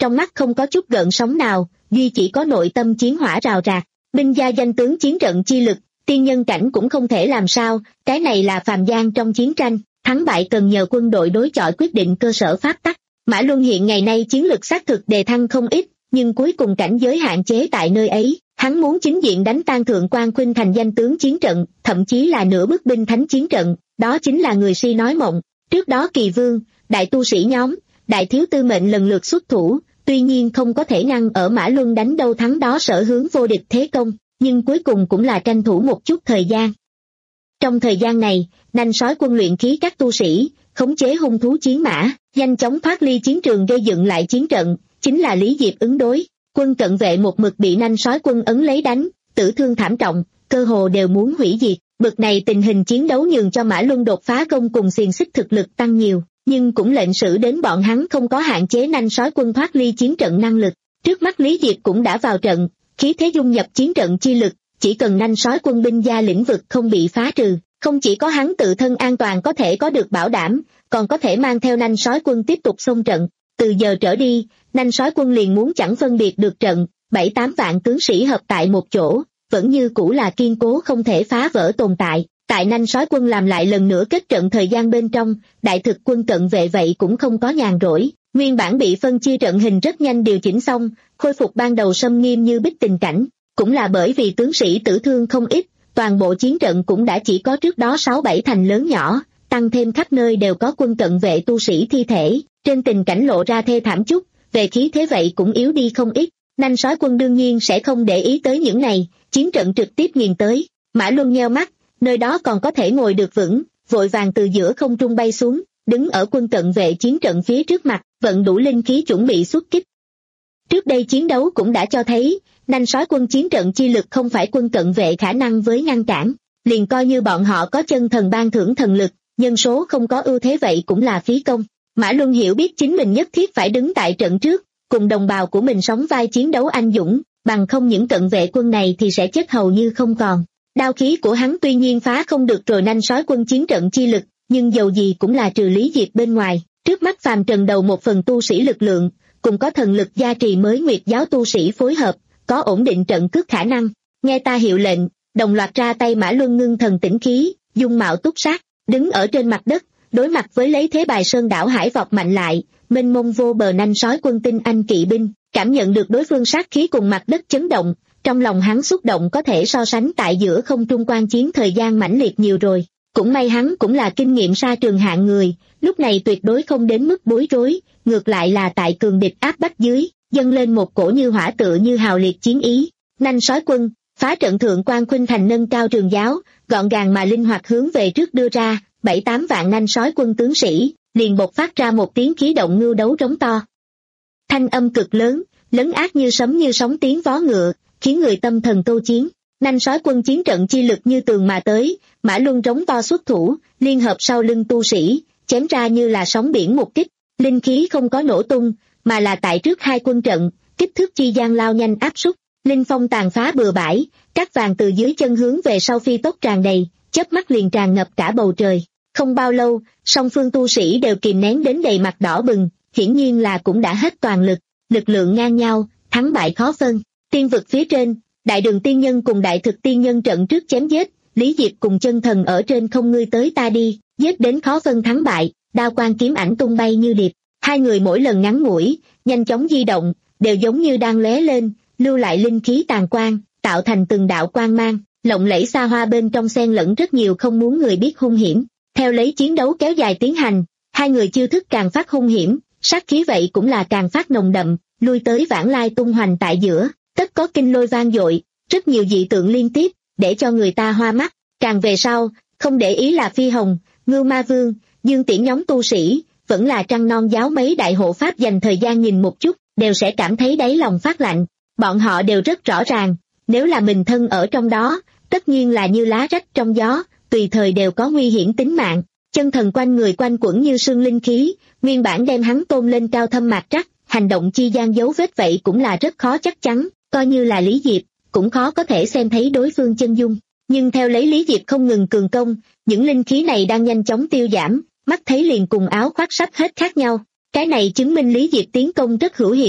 trong mắt không có chút gợn sóng nào, duy chỉ có nội tâm chiến hỏa rào rạc. Binh gia danh tướng chiến trận chi lực, tiên nhân cảnh cũng không thể làm sao, cái này là phàm gian trong chiến tranh, thắng bại cần nhờ quân đội đối chọi quyết định cơ sở pháp tắc. Mã Luân hiện ngày nay chiến lực xác thực đề thăng không ít, nhưng cuối cùng cảnh giới hạn chế tại nơi ấy, hắn muốn chính diện đánh tan Thượng Quan Khuynh thành danh tướng chiến trận, thậm chí là nửa bức binh thánh chiến trận, đó chính là người si nói mộng. Trước đó Kỳ Vương, đại tu sĩ nhóm, đại thiếu tư mệnh lần lượt xuất thủ, tuy nhiên không có thể ngăn ở Mã Luân đánh đâu thắng đó sở hướng vô địch thế công, nhưng cuối cùng cũng là tranh thủ một chút thời gian. Trong thời gian này, nanh sói quân luyện khí các tu sĩ, khống chế hung thú chiến mã, nhanh chóng thoát ly chiến trường gây dựng lại chiến trận, chính là Lý Diệp ứng đối. Quân cận vệ một mực bị nanh sói quân ấn lấy đánh, tử thương thảm trọng, cơ hồ đều muốn hủy diệt. Bực này tình hình chiến đấu nhường cho Mã Luân đột phá công cùng xiềng xích thực lực tăng nhiều, nhưng cũng lệnh sử đến bọn hắn không có hạn chế nanh sói quân thoát ly chiến trận năng lực. Trước mắt Lý Diệp cũng đã vào trận, khí thế dung nhập chiến trận chi lực, chỉ cần nanh sói quân binh gia lĩnh vực không bị phá trừ, không chỉ có hắn tự thân an toàn có thể có được bảo đảm, còn có thể mang theo nanh sói quân tiếp tục xông trận. Từ giờ trở đi, nanh sói quân liền muốn chẳng phân biệt được trận, bảy tám vạn tướng sĩ hợp tại một chỗ, vẫn như cũ là kiên cố không thể phá vỡ tồn tại. Tại nanh sói quân làm lại lần nữa kết trận thời gian bên trong, đại thực quân cận vệ vậy cũng không có nhàn rỗi, nguyên bản bị phân chia trận hình rất nhanh điều chỉnh xong, khôi phục ban đầu xâm nghiêm như bích tình cảnh, cũng là bởi vì tướng sĩ tử thương không ít, toàn bộ chiến trận cũng đã chỉ có trước đó sáu bảy thành lớn nhỏ, tăng thêm khắp nơi đều có quân cận vệ tu sĩ thi thể, trên tình cảnh lộ ra thê thảm chút, về khí thế vậy cũng yếu đi không ít. Nanh sói quân đương nhiên sẽ không để ý tới những này, chiến trận trực tiếp nghiền tới. Mã Luân nheo mắt, nơi đó còn có thể ngồi được vững, vội vàng từ giữa không trung bay xuống, đứng ở quân cận vệ chiến trận phía trước mặt, vận đủ linh khí chuẩn bị xuất kích. Trước đây chiến đấu cũng đã cho thấy, nanh sói quân chiến trận chi lực không phải quân cận vệ khả năng với ngăn cản, liền coi như bọn họ có chân thần ban thưởng thần lực, nhân số không có ưu thế vậy cũng là phí công. Mã Luân hiểu biết chính mình nhất thiết phải đứng tại trận trước, cùng đồng bào của mình sóng vai chiến đấu anh dũng, bằng không những cận vệ quân này thì sẽ chết hầu như không còn. Đao khí của hắn tuy nhiên phá không được rồi nanh sói quân chiến trận chi lực, nhưng dầu gì cũng là trừ Lý Diệp bên ngoài, trước mắt phàm trần đầu một phần tu sĩ lực lượng, cùng có thần lực gia trì mới nguyệt giáo tu sĩ phối hợp, có ổn định trận cước khả năng. Nghe ta hiệu lệnh, đồng loạt ra tay. Mã Luân ngưng thần tĩnh khí, dung mạo túc sát, đứng ở trên mặt đất, đối mặt với lấy thế bài sơn đảo hải vọt mạnh lại, mênh mông vô bờ nanh sói quân tinh anh kỵ binh, cảm nhận được đối phương sát khí cùng mặt đất chấn động, trong lòng hắn xúc động có thể so sánh tại giữa không trung quan chiến thời gian mãnh liệt nhiều rồi. Cũng may hắn cũng là kinh nghiệm sa trường hạng người, lúc này tuyệt đối không đến mức bối rối, ngược lại là tại cường địch áp bách dưới, dâng lên một cổ như hỏa tựa như hào liệt chiến ý. Nanh sói quân, phá trận. Thượng Quan Khuynh thành nâng cao trường giáo, gọn gàng mà linh hoạt hướng về trước đưa ra, bảy tám vạn nanh sói quân tướng sĩ, liền bộc phát ra một tiếng khí động ngưu đấu trống to. Thanh âm cực lớn, lấn ác như sấm như sóng tiếng vó ngựa, khiến người tâm thần câu chiến. Nanh sói quân chiến trận chi lực như tường mà tới, Mã Luân trống to xuất thủ, liên hợp sau lưng tu sĩ, chém ra như là sóng biển một kích, linh khí không có nổ tung, mà là tại trước hai quân trận, kích thước chi gian lao nhanh áp súc, linh phong tàn phá bừa bãi, cát vàng từ dưới chân hướng về sau phi tốc tràn đầy, chớp mắt liền tràn ngập cả bầu trời. Không bao lâu, song phương tu sĩ đều kìm nén đến đầy mặt đỏ bừng, hiển nhiên là cũng đã hết toàn lực, lực lượng ngang nhau, thắng bại khó phân. Tiên vực phía trên, đại đường tiên nhân cùng đại thực tiên nhân trận trước chém giết, Lý Diệp cùng chân thần ở trên không ngươi tới ta đi, giết đến khó phân thắng bại, đao quang kiếm ảnh tung bay như điệp. Hai người mỗi lần ngắn ngủi, nhanh chóng di động, đều giống như đang lóe lên, lưu lại linh khí tàn quang, tạo thành từng đạo quang mang, lộng lẫy xa hoa bên trong xen lẫn rất nhiều không muốn người biết hung hiểm. Theo lấy chiến đấu kéo dài tiến hành, hai người chiêu thức càng phát hung hiểm, sát khí vậy cũng là càng phát nồng đậm, lui tới vãng lai tung hoành tại giữa, tất có kinh lôi vang dội, rất nhiều dị tượng liên tiếp, để cho người ta hoa mắt. Càng về sau, không để ý là Phi Hồng, Ngưu Ma Vương, Dương Tiễn nhóm tu sĩ, vẫn là Trăng Non giáo mấy đại hộ pháp dành thời gian nhìn một chút, đều sẽ cảm thấy đáy lòng phát lạnh. Bọn họ đều rất rõ ràng, nếu là mình thân ở trong đó, tất nhiên là như lá rách trong gió, tùy thời đều có nguy hiểm tính mạng. Chân thần quanh người quanh quẩn như sương linh khí, nguyên bản đem hắn tôn lên cao thâm mạc trắc, hành động chi gian dấu vết vậy cũng là rất khó chắc chắn, coi như là Lý Diệp, cũng khó có thể xem thấy đối phương chân dung. Nhưng theo lấy Lý Diệp không ngừng cường công, những linh khí này đang nhanh chóng tiêu giảm, mắt thấy liền cùng áo khoác sắp hết khác nhau. Cái này chứng minh Lý Diệp tiến công rất hữu hiệu,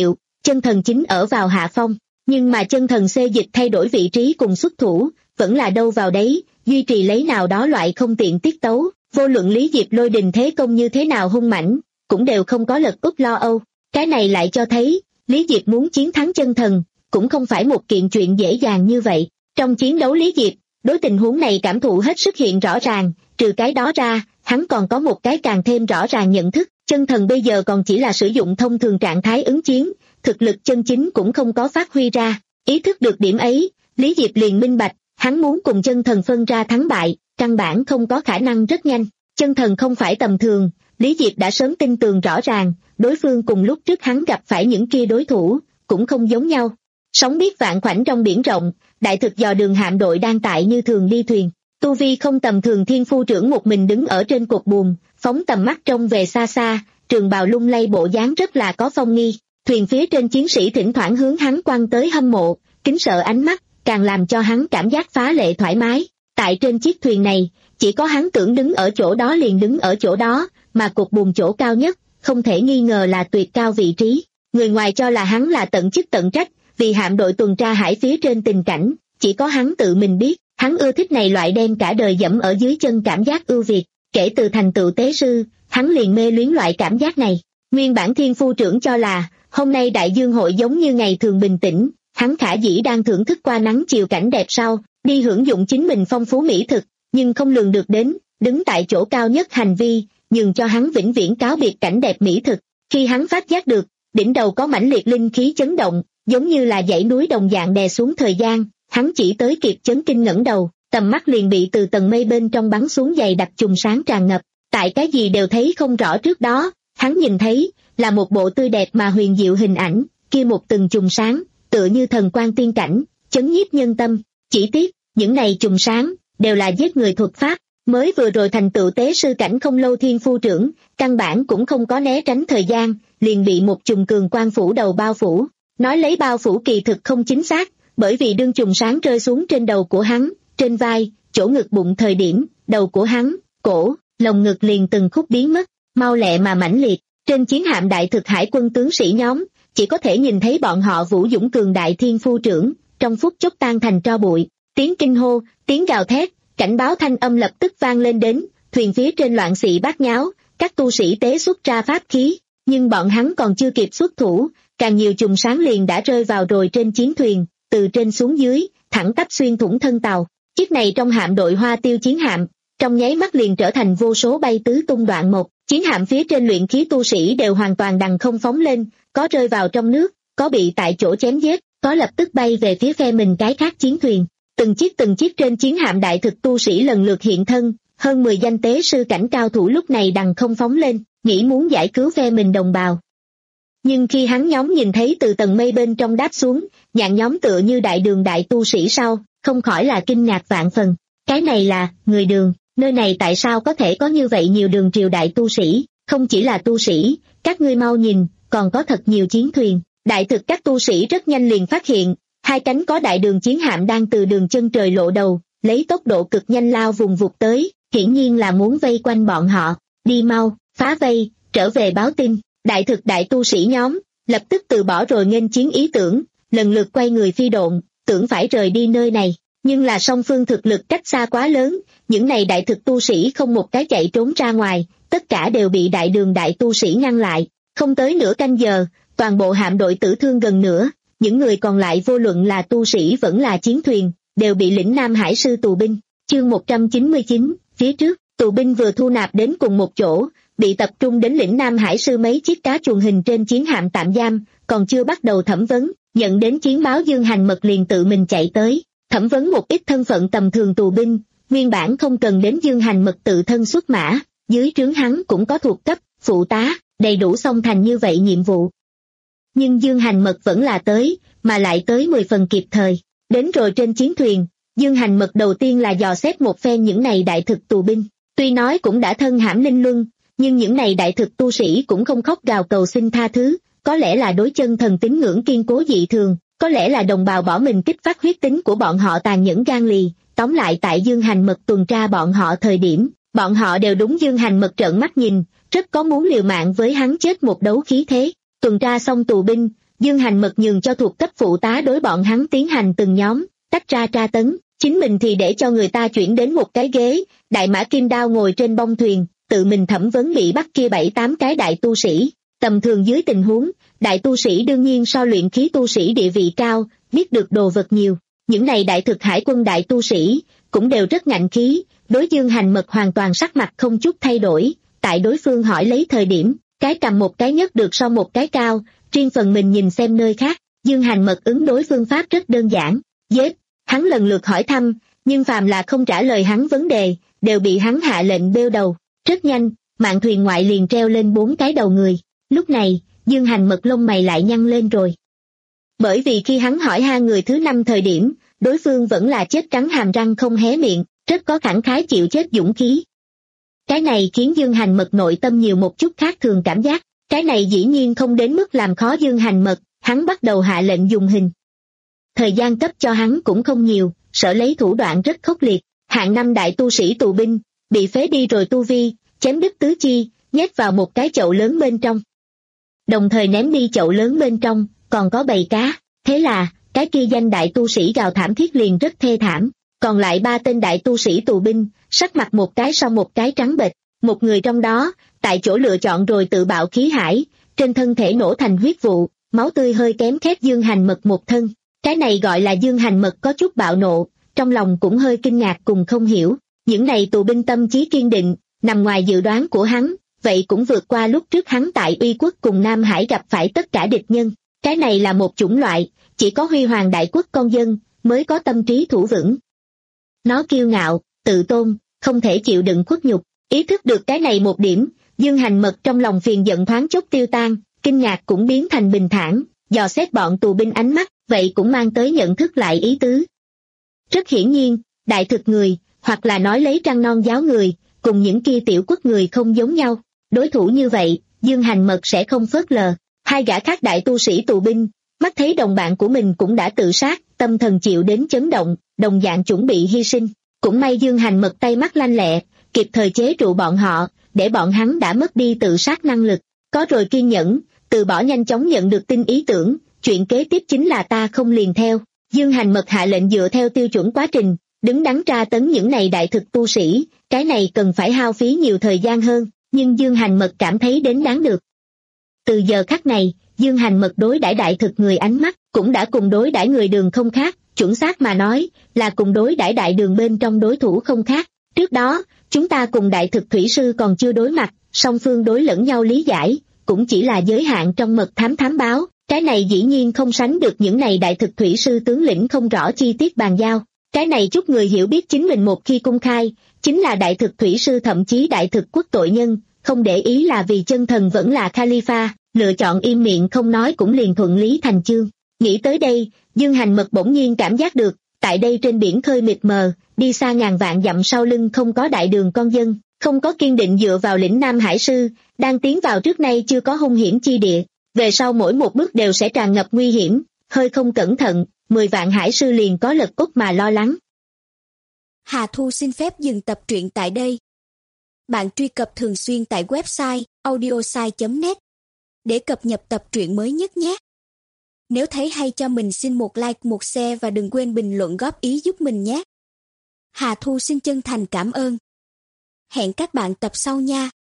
chân thần chính ở vào hạ phong, nhưng mà chân thần xê dịch thay đổi vị trí cùng xuất thủ, vẫn là đâu vào đấy, duy trì lấy nào đó loại không tiện tiết tấu, vô luận Lý Diệp lôi đình thế công như thế nào hung mãnh, cũng đều không có lật úp lo âu. Cái này lại cho thấy, Lý Diệp muốn chiến thắng chân thần, cũng không phải một kiện chuyện dễ dàng như vậy. Trong chiến đấu Lý Diệp, đối tình huống này cảm thụ hết sức hiện rõ ràng, trừ cái đó ra, hắn còn có một cái càng thêm rõ ràng nhận thức, chân thần bây giờ còn chỉ là sử dụng thông thường trạng thái ứng chiến, thực lực chân chính cũng không có phát huy ra. Ý thức được điểm ấy, Lý Diệp liền minh bạch, hắn muốn cùng chân thần phân ra thắng bại, căn bản không có khả năng rất nhanh. Chân thần không phải tầm thường, Lý Diệp đã sớm tin tường rõ ràng, đối phương cùng lúc trước hắn gặp phải những kia đối thủ, cũng không giống nhau. Sóng biết vạn khoảnh trong biển rộng, đại thực dò đường hạm đội đang tại như thường đi thuyền. Tu vi không tầm thường thiên phu trưởng một mình đứng ở trên cột buồm, phóng tầm mắt trông về xa xa, trường bào lung lay bộ dáng rất là có phong nghi. Thuyền phía trên chiến sĩ thỉnh thoảng hướng hắn quăng tới hâm mộ, kính sợ ánh mắt, càng làm cho hắn cảm giác phá lệ thoải mái. Tại trên chiếc thuyền này, chỉ có hắn tưởng đứng ở chỗ đó liền đứng ở chỗ đó, mà cột buồm chỗ cao nhất, không thể nghi ngờ là tuyệt cao vị trí. Người ngoài cho là hắn là tận chức tận trách, vì hạm đội tuần tra hải phía trên tình cảnh, chỉ có hắn tự mình biết, hắn ưa thích này loại đem cả đời dẫm ở dưới chân cảm giác ưu việt. Kể từ thành tựu tế sư, hắn liền mê luyến loại cảm giác này. Nguyên bản thiên phu trưởng cho là, hôm nay đại dương hội giống như ngày thường bình tĩnh, hắn khả dĩ đang thưởng thức qua nắng chiều cảnh đẹp sau, đi hưởng dụng chính mình phong phú mỹ thực, nhưng không lường được đến, đứng tại chỗ cao nhất hành vi, nhường cho hắn vĩnh viễn cáo biệt cảnh đẹp mỹ thực. Khi hắn phát giác được, đỉnh đầu có mãnh liệt linh khí chấn động, giống như là dãy núi đồng dạng đè xuống thời gian, hắn chỉ tới kịp chấn kinh ngẩng đầu, tầm mắt liền bị từ tầng mây bên trong bắn xuống dày đặc chùm sáng tràn ngập. Tại cái gì đều thấy không rõ trước đó, hắn nhìn thấy là một bộ tươi đẹp mà huyền diệu hình ảnh, kia một từng chùm sáng, tựa như thần quang tiên cảnh, chấn nhiếp nhân tâm. Chỉ tiếc, những này chùm sáng đều là giết người thuật pháp, mới vừa rồi thành tựu tế sư cảnh không lâu thiên phu trưởng, căn bản cũng không có né tránh thời gian, liền bị một chùm cường quang phủ đầu bao phủ. Nói lấy bao phủ kỳ thực không chính xác, bởi vì đương chùm sáng rơi xuống trên đầu của hắn, trên vai, chỗ ngực bụng thời điểm, đầu của hắn, cổ, lồng ngực liền từng khúc biến mất, mau lẹ mà mãnh liệt. Trên chiến hạm đại thực hải quân tướng sĩ nhóm, chỉ có thể nhìn thấy bọn họ vũ dũng cường đại thiên phu trưởng, trong phút chốc tan thành tro bụi. Tiếng kinh hô, tiếng gào thét, cảnh báo thanh âm lập tức vang lên đến, thuyền phía trên loạn xị bát nháo, các tu sĩ tế xuất ra pháp khí, nhưng bọn hắn còn chưa kịp xuất thủ, càng nhiều chùm sáng liền đã rơi vào rồi trên chiến thuyền, từ trên xuống dưới, thẳng tắp xuyên thủng thân tàu. Chiếc này trong hạm đội Hoa Tiêu chiến hạm, trong nháy mắt liền trở thành vô số bay tứ tung đoạn một. Chiến hạm phía trên luyện khí tu sĩ đều hoàn toàn đằng không phóng lên, có rơi vào trong nước, có bị tại chỗ chém giết, có lập tức bay về phía phe mình cái khác chiến thuyền. Từng chiếc từng chiếc trên chiến hạm đại thực tu sĩ lần lượt hiện thân, hơn mười danh tế sư cảnh cao thủ lúc này đằng không phóng lên, nghĩ muốn giải cứu phe mình đồng bào. Nhưng khi hắn nhóm nhìn thấy từ tầng mây bên trong đáp xuống, nhạn nhóm tựa như đại đường đại tu sĩ sau, không khỏi là kinh ngạc vạn phần. Cái này là, người đường, nơi này tại sao có thể có như vậy nhiều đường triều đại tu sĩ, không chỉ là tu sĩ, các ngươi mau nhìn, còn có thật nhiều chiến thuyền. Đại thực các tu sĩ rất nhanh liền phát hiện, hai cánh có đại đường chiến hạm đang từ đường chân trời lộ đầu, lấy tốc độ cực nhanh lao vùng vụt tới, hiển nhiên là muốn vây quanh bọn họ. Đi mau, phá vây, trở về báo tin. Đại thực đại tu sĩ nhóm, lập tức từ bỏ rồi nghênh chiến ý tưởng, lần lượt quay người phi độn, tưởng phải rời đi nơi này. Nhưng là song phương thực lực cách xa quá lớn, những này đại thực tu sĩ không một cái chạy trốn ra ngoài, tất cả đều bị đại đường đại tu sĩ ngăn lại. Không tới nửa canh giờ, toàn bộ hạm đội tử thương gần nửa, những người còn lại vô luận là tu sĩ vẫn là chiến thuyền, đều bị lĩnh Nam Hải sư tù binh. Chương một trăm chín mươi chín, phía trước, tù binh vừa thu nạp đến cùng một chỗ, bị tập trung đến lĩnh Nam Hải sư mấy chiếc cá chuồn hình trên chiến hạm tạm giam, còn chưa bắt đầu thẩm vấn, nhận đến chiến báo Dương Hành Mật liền tự mình chạy tới, thẩm vấn một ít thân phận tầm thường tù binh, nguyên bản không cần đến Dương Hành Mật tự thân xuất mã, dưới trướng hắn cũng có thuộc cấp, phụ tá, đầy đủ xong thành như vậy nhiệm vụ. Nhưng Dương Hành Mật vẫn là tới, mà lại tới mười phần kịp thời. Đến rồi trên chiến thuyền, Dương Hành Mật đầu tiên là dò xét một phen những này đại thực tù binh. Tuy nói cũng đã thân hãm linh luân, nhưng những này đại thực tu sĩ cũng không khóc gào cầu xin tha thứ, có lẽ là đối chân thần tín ngưỡng kiên cố dị thường, có lẽ là đồng bào bỏ mình kích phát huyết tính của bọn họ tàn nhẫn gan lì. Tóm lại tại Dương Hành Mật tuần tra bọn họ thời điểm, bọn họ đều đúng Dương Hành Mật trợn mắt nhìn, rất có muốn liều mạng với hắn chết một đấu khí thế. Tuần tra xong tù binh, Dương Hành Mật nhường cho thuộc cấp phụ tá đối bọn hắn tiến hành từng nhóm, tách ra tra tấn, chính mình thì để cho người ta chuyển đến một cái ghế, đại mã kim đao ngồi trên bông thuyền, tự mình thẩm vấn bị bắt kia bảy tám cái đại tu sĩ. Tầm thường dưới tình huống, đại tu sĩ đương nhiên so luyện khí tu sĩ địa vị cao, biết được đồ vật nhiều. Những này đại thực hải quân đại tu sĩ, cũng đều rất ngạnh khí, đối Dương Hành Mật hoàn toàn sắc mặt không chút thay đổi, tại đối phương hỏi lấy thời điểm, cái cầm một cái nhất được so một cái cao, riêng phần mình nhìn xem nơi khác, Dương Hành Mật ứng đối phương pháp rất đơn giản, giết, hắn lần lượt hỏi thăm, nhưng phàm là không trả lời hắn vấn đề, đều bị hắn hạ lệnh bêu đầu, rất nhanh, mạn thuyền ngoại liền treo lên bốn cái đầu người, lúc này, Dương Hành Mật lông mày lại nhăn lên rồi. Bởi vì khi hắn hỏi hai người thứ năm thời điểm, đối phương vẫn là chết cắn hàm răng không hé miệng, rất có khẳng khái chịu chết dũng khí. Cái này khiến Dương Hành Mật nội tâm nhiều một chút khác thường cảm giác, cái này dĩ nhiên không đến mức làm khó Dương Hành Mật, hắn bắt đầu hạ lệnh dùng hình. Thời gian cấp cho hắn cũng không nhiều, sở lấy thủ đoạn rất khốc liệt, hạng năm đại tu sĩ tù binh, bị phế đi rồi tu vi, chém đứt tứ chi, nhét vào một cái chậu lớn bên trong. Đồng thời ném đi chậu lớn bên trong, còn có bầy cá, thế là, cái kia danh đại tu sĩ gào thảm thiết liền rất thê thảm, còn lại ba tên đại tu sĩ tù binh, sắc mặt một cái sau một cái trắng bệch, một người trong đó, tại chỗ lựa chọn rồi tự bạo khí hải, trên thân thể nổ thành huyết vụ, máu tươi hơi kém khét Dương Hành Mật một thân, cái này gọi là Dương Hành Mật có chút bạo nộ, trong lòng cũng hơi kinh ngạc cùng không hiểu, những này tù binh tâm chí kiên định, nằm ngoài dự đoán của hắn, vậy cũng vượt qua lúc trước hắn tại Uy Quốc cùng Nam Hải gặp phải tất cả địch nhân, cái này là một chủng loại, chỉ có huy hoàng đại quốc con dân, mới có tâm trí thủ vững. Nó kiêu ngạo, tự tôn, không thể chịu đựng khuất nhục, ý thức được cái này một điểm, Dương Hành Mật trong lòng phiền giận thoáng chốc tiêu tan, kinh ngạc cũng biến thành bình thản, dò xét bọn tù binh ánh mắt, vậy cũng mang tới nhận thức lại ý tứ. Rất hiển nhiên, đại thực người, hoặc là nói lấy trăng non giáo người, cùng những kia tiểu quốc người không giống nhau, đối thủ như vậy, Dương Hành Mật sẽ không phớt lờ. Hai gã khác đại tu sĩ tù binh, mắt thấy đồng bạn của mình cũng đã tự sát, tâm thần chịu đến chấn động, đồng dạng chuẩn bị hy sinh. Cũng may Dương Hành Mật tay mắt lanh lẹ, kịp thời chế trụ bọn họ, để bọn hắn đã mất đi tự sát năng lực. Có rồi kiên nhẫn, từ bỏ nhanh chóng nhận được tin ý tưởng, chuyện kế tiếp chính là ta không liền theo. Dương Hành Mật hạ lệnh dựa theo tiêu chuẩn quá trình, đứng đắn tra tấn những này đại thực tu sĩ, cái này cần phải hao phí nhiều thời gian hơn, nhưng Dương Hành Mật cảm thấy đến đáng được. Từ giờ khắc này, Dương Hành Mật đối đãi đại thực người ánh mắt, cũng đã cùng đối đãi người đường không khác, chuẩn xác mà nói, là cùng đối đãi đại đường bên trong đối thủ không khác. Trước đó, chúng ta cùng đại thực thủy sư còn chưa đối mặt, song phương đối lẫn nhau lý giải, cũng chỉ là giới hạn trong mật thám thám báo, cái này dĩ nhiên không sánh được những này đại thực thủy sư tướng lĩnh không rõ chi tiết bàn giao. Cái này chút người hiểu biết chính mình một khi công khai, chính là đại thực thủy sư thậm chí đại thực quốc tội nhân, không để ý là vì chân thần vẫn là Khalifa, lựa chọn im miệng không nói cũng liền thuận lý thành chương. Nghĩ tới đây, Dương Hành Mật bỗng nhiên cảm giác được, tại đây trên biển khơi mịt mờ, đi xa ngàn vạn dặm sau lưng không có đại đường con dân, không có kiên định dựa vào lĩnh Nam Hải sư, đang tiến vào trước nay chưa có hung hiểm chi địa, về sau mỗi một bước đều sẽ tràn ngập nguy hiểm, hơi không cẩn thận, mười vạn hải sư liền có lật úp mà lo lắng. Hà Thu xin phép dừng tập truyện tại đây. Bạn truy cập thường xuyên tại website audiosai chấm net để cập nhật tập truyện mới nhất nhé. Nếu thấy hay cho mình xin một like, một share và đừng quên bình luận góp ý giúp mình nhé. Hà Thu xin chân thành cảm ơn. Hẹn các bạn tập sau nha.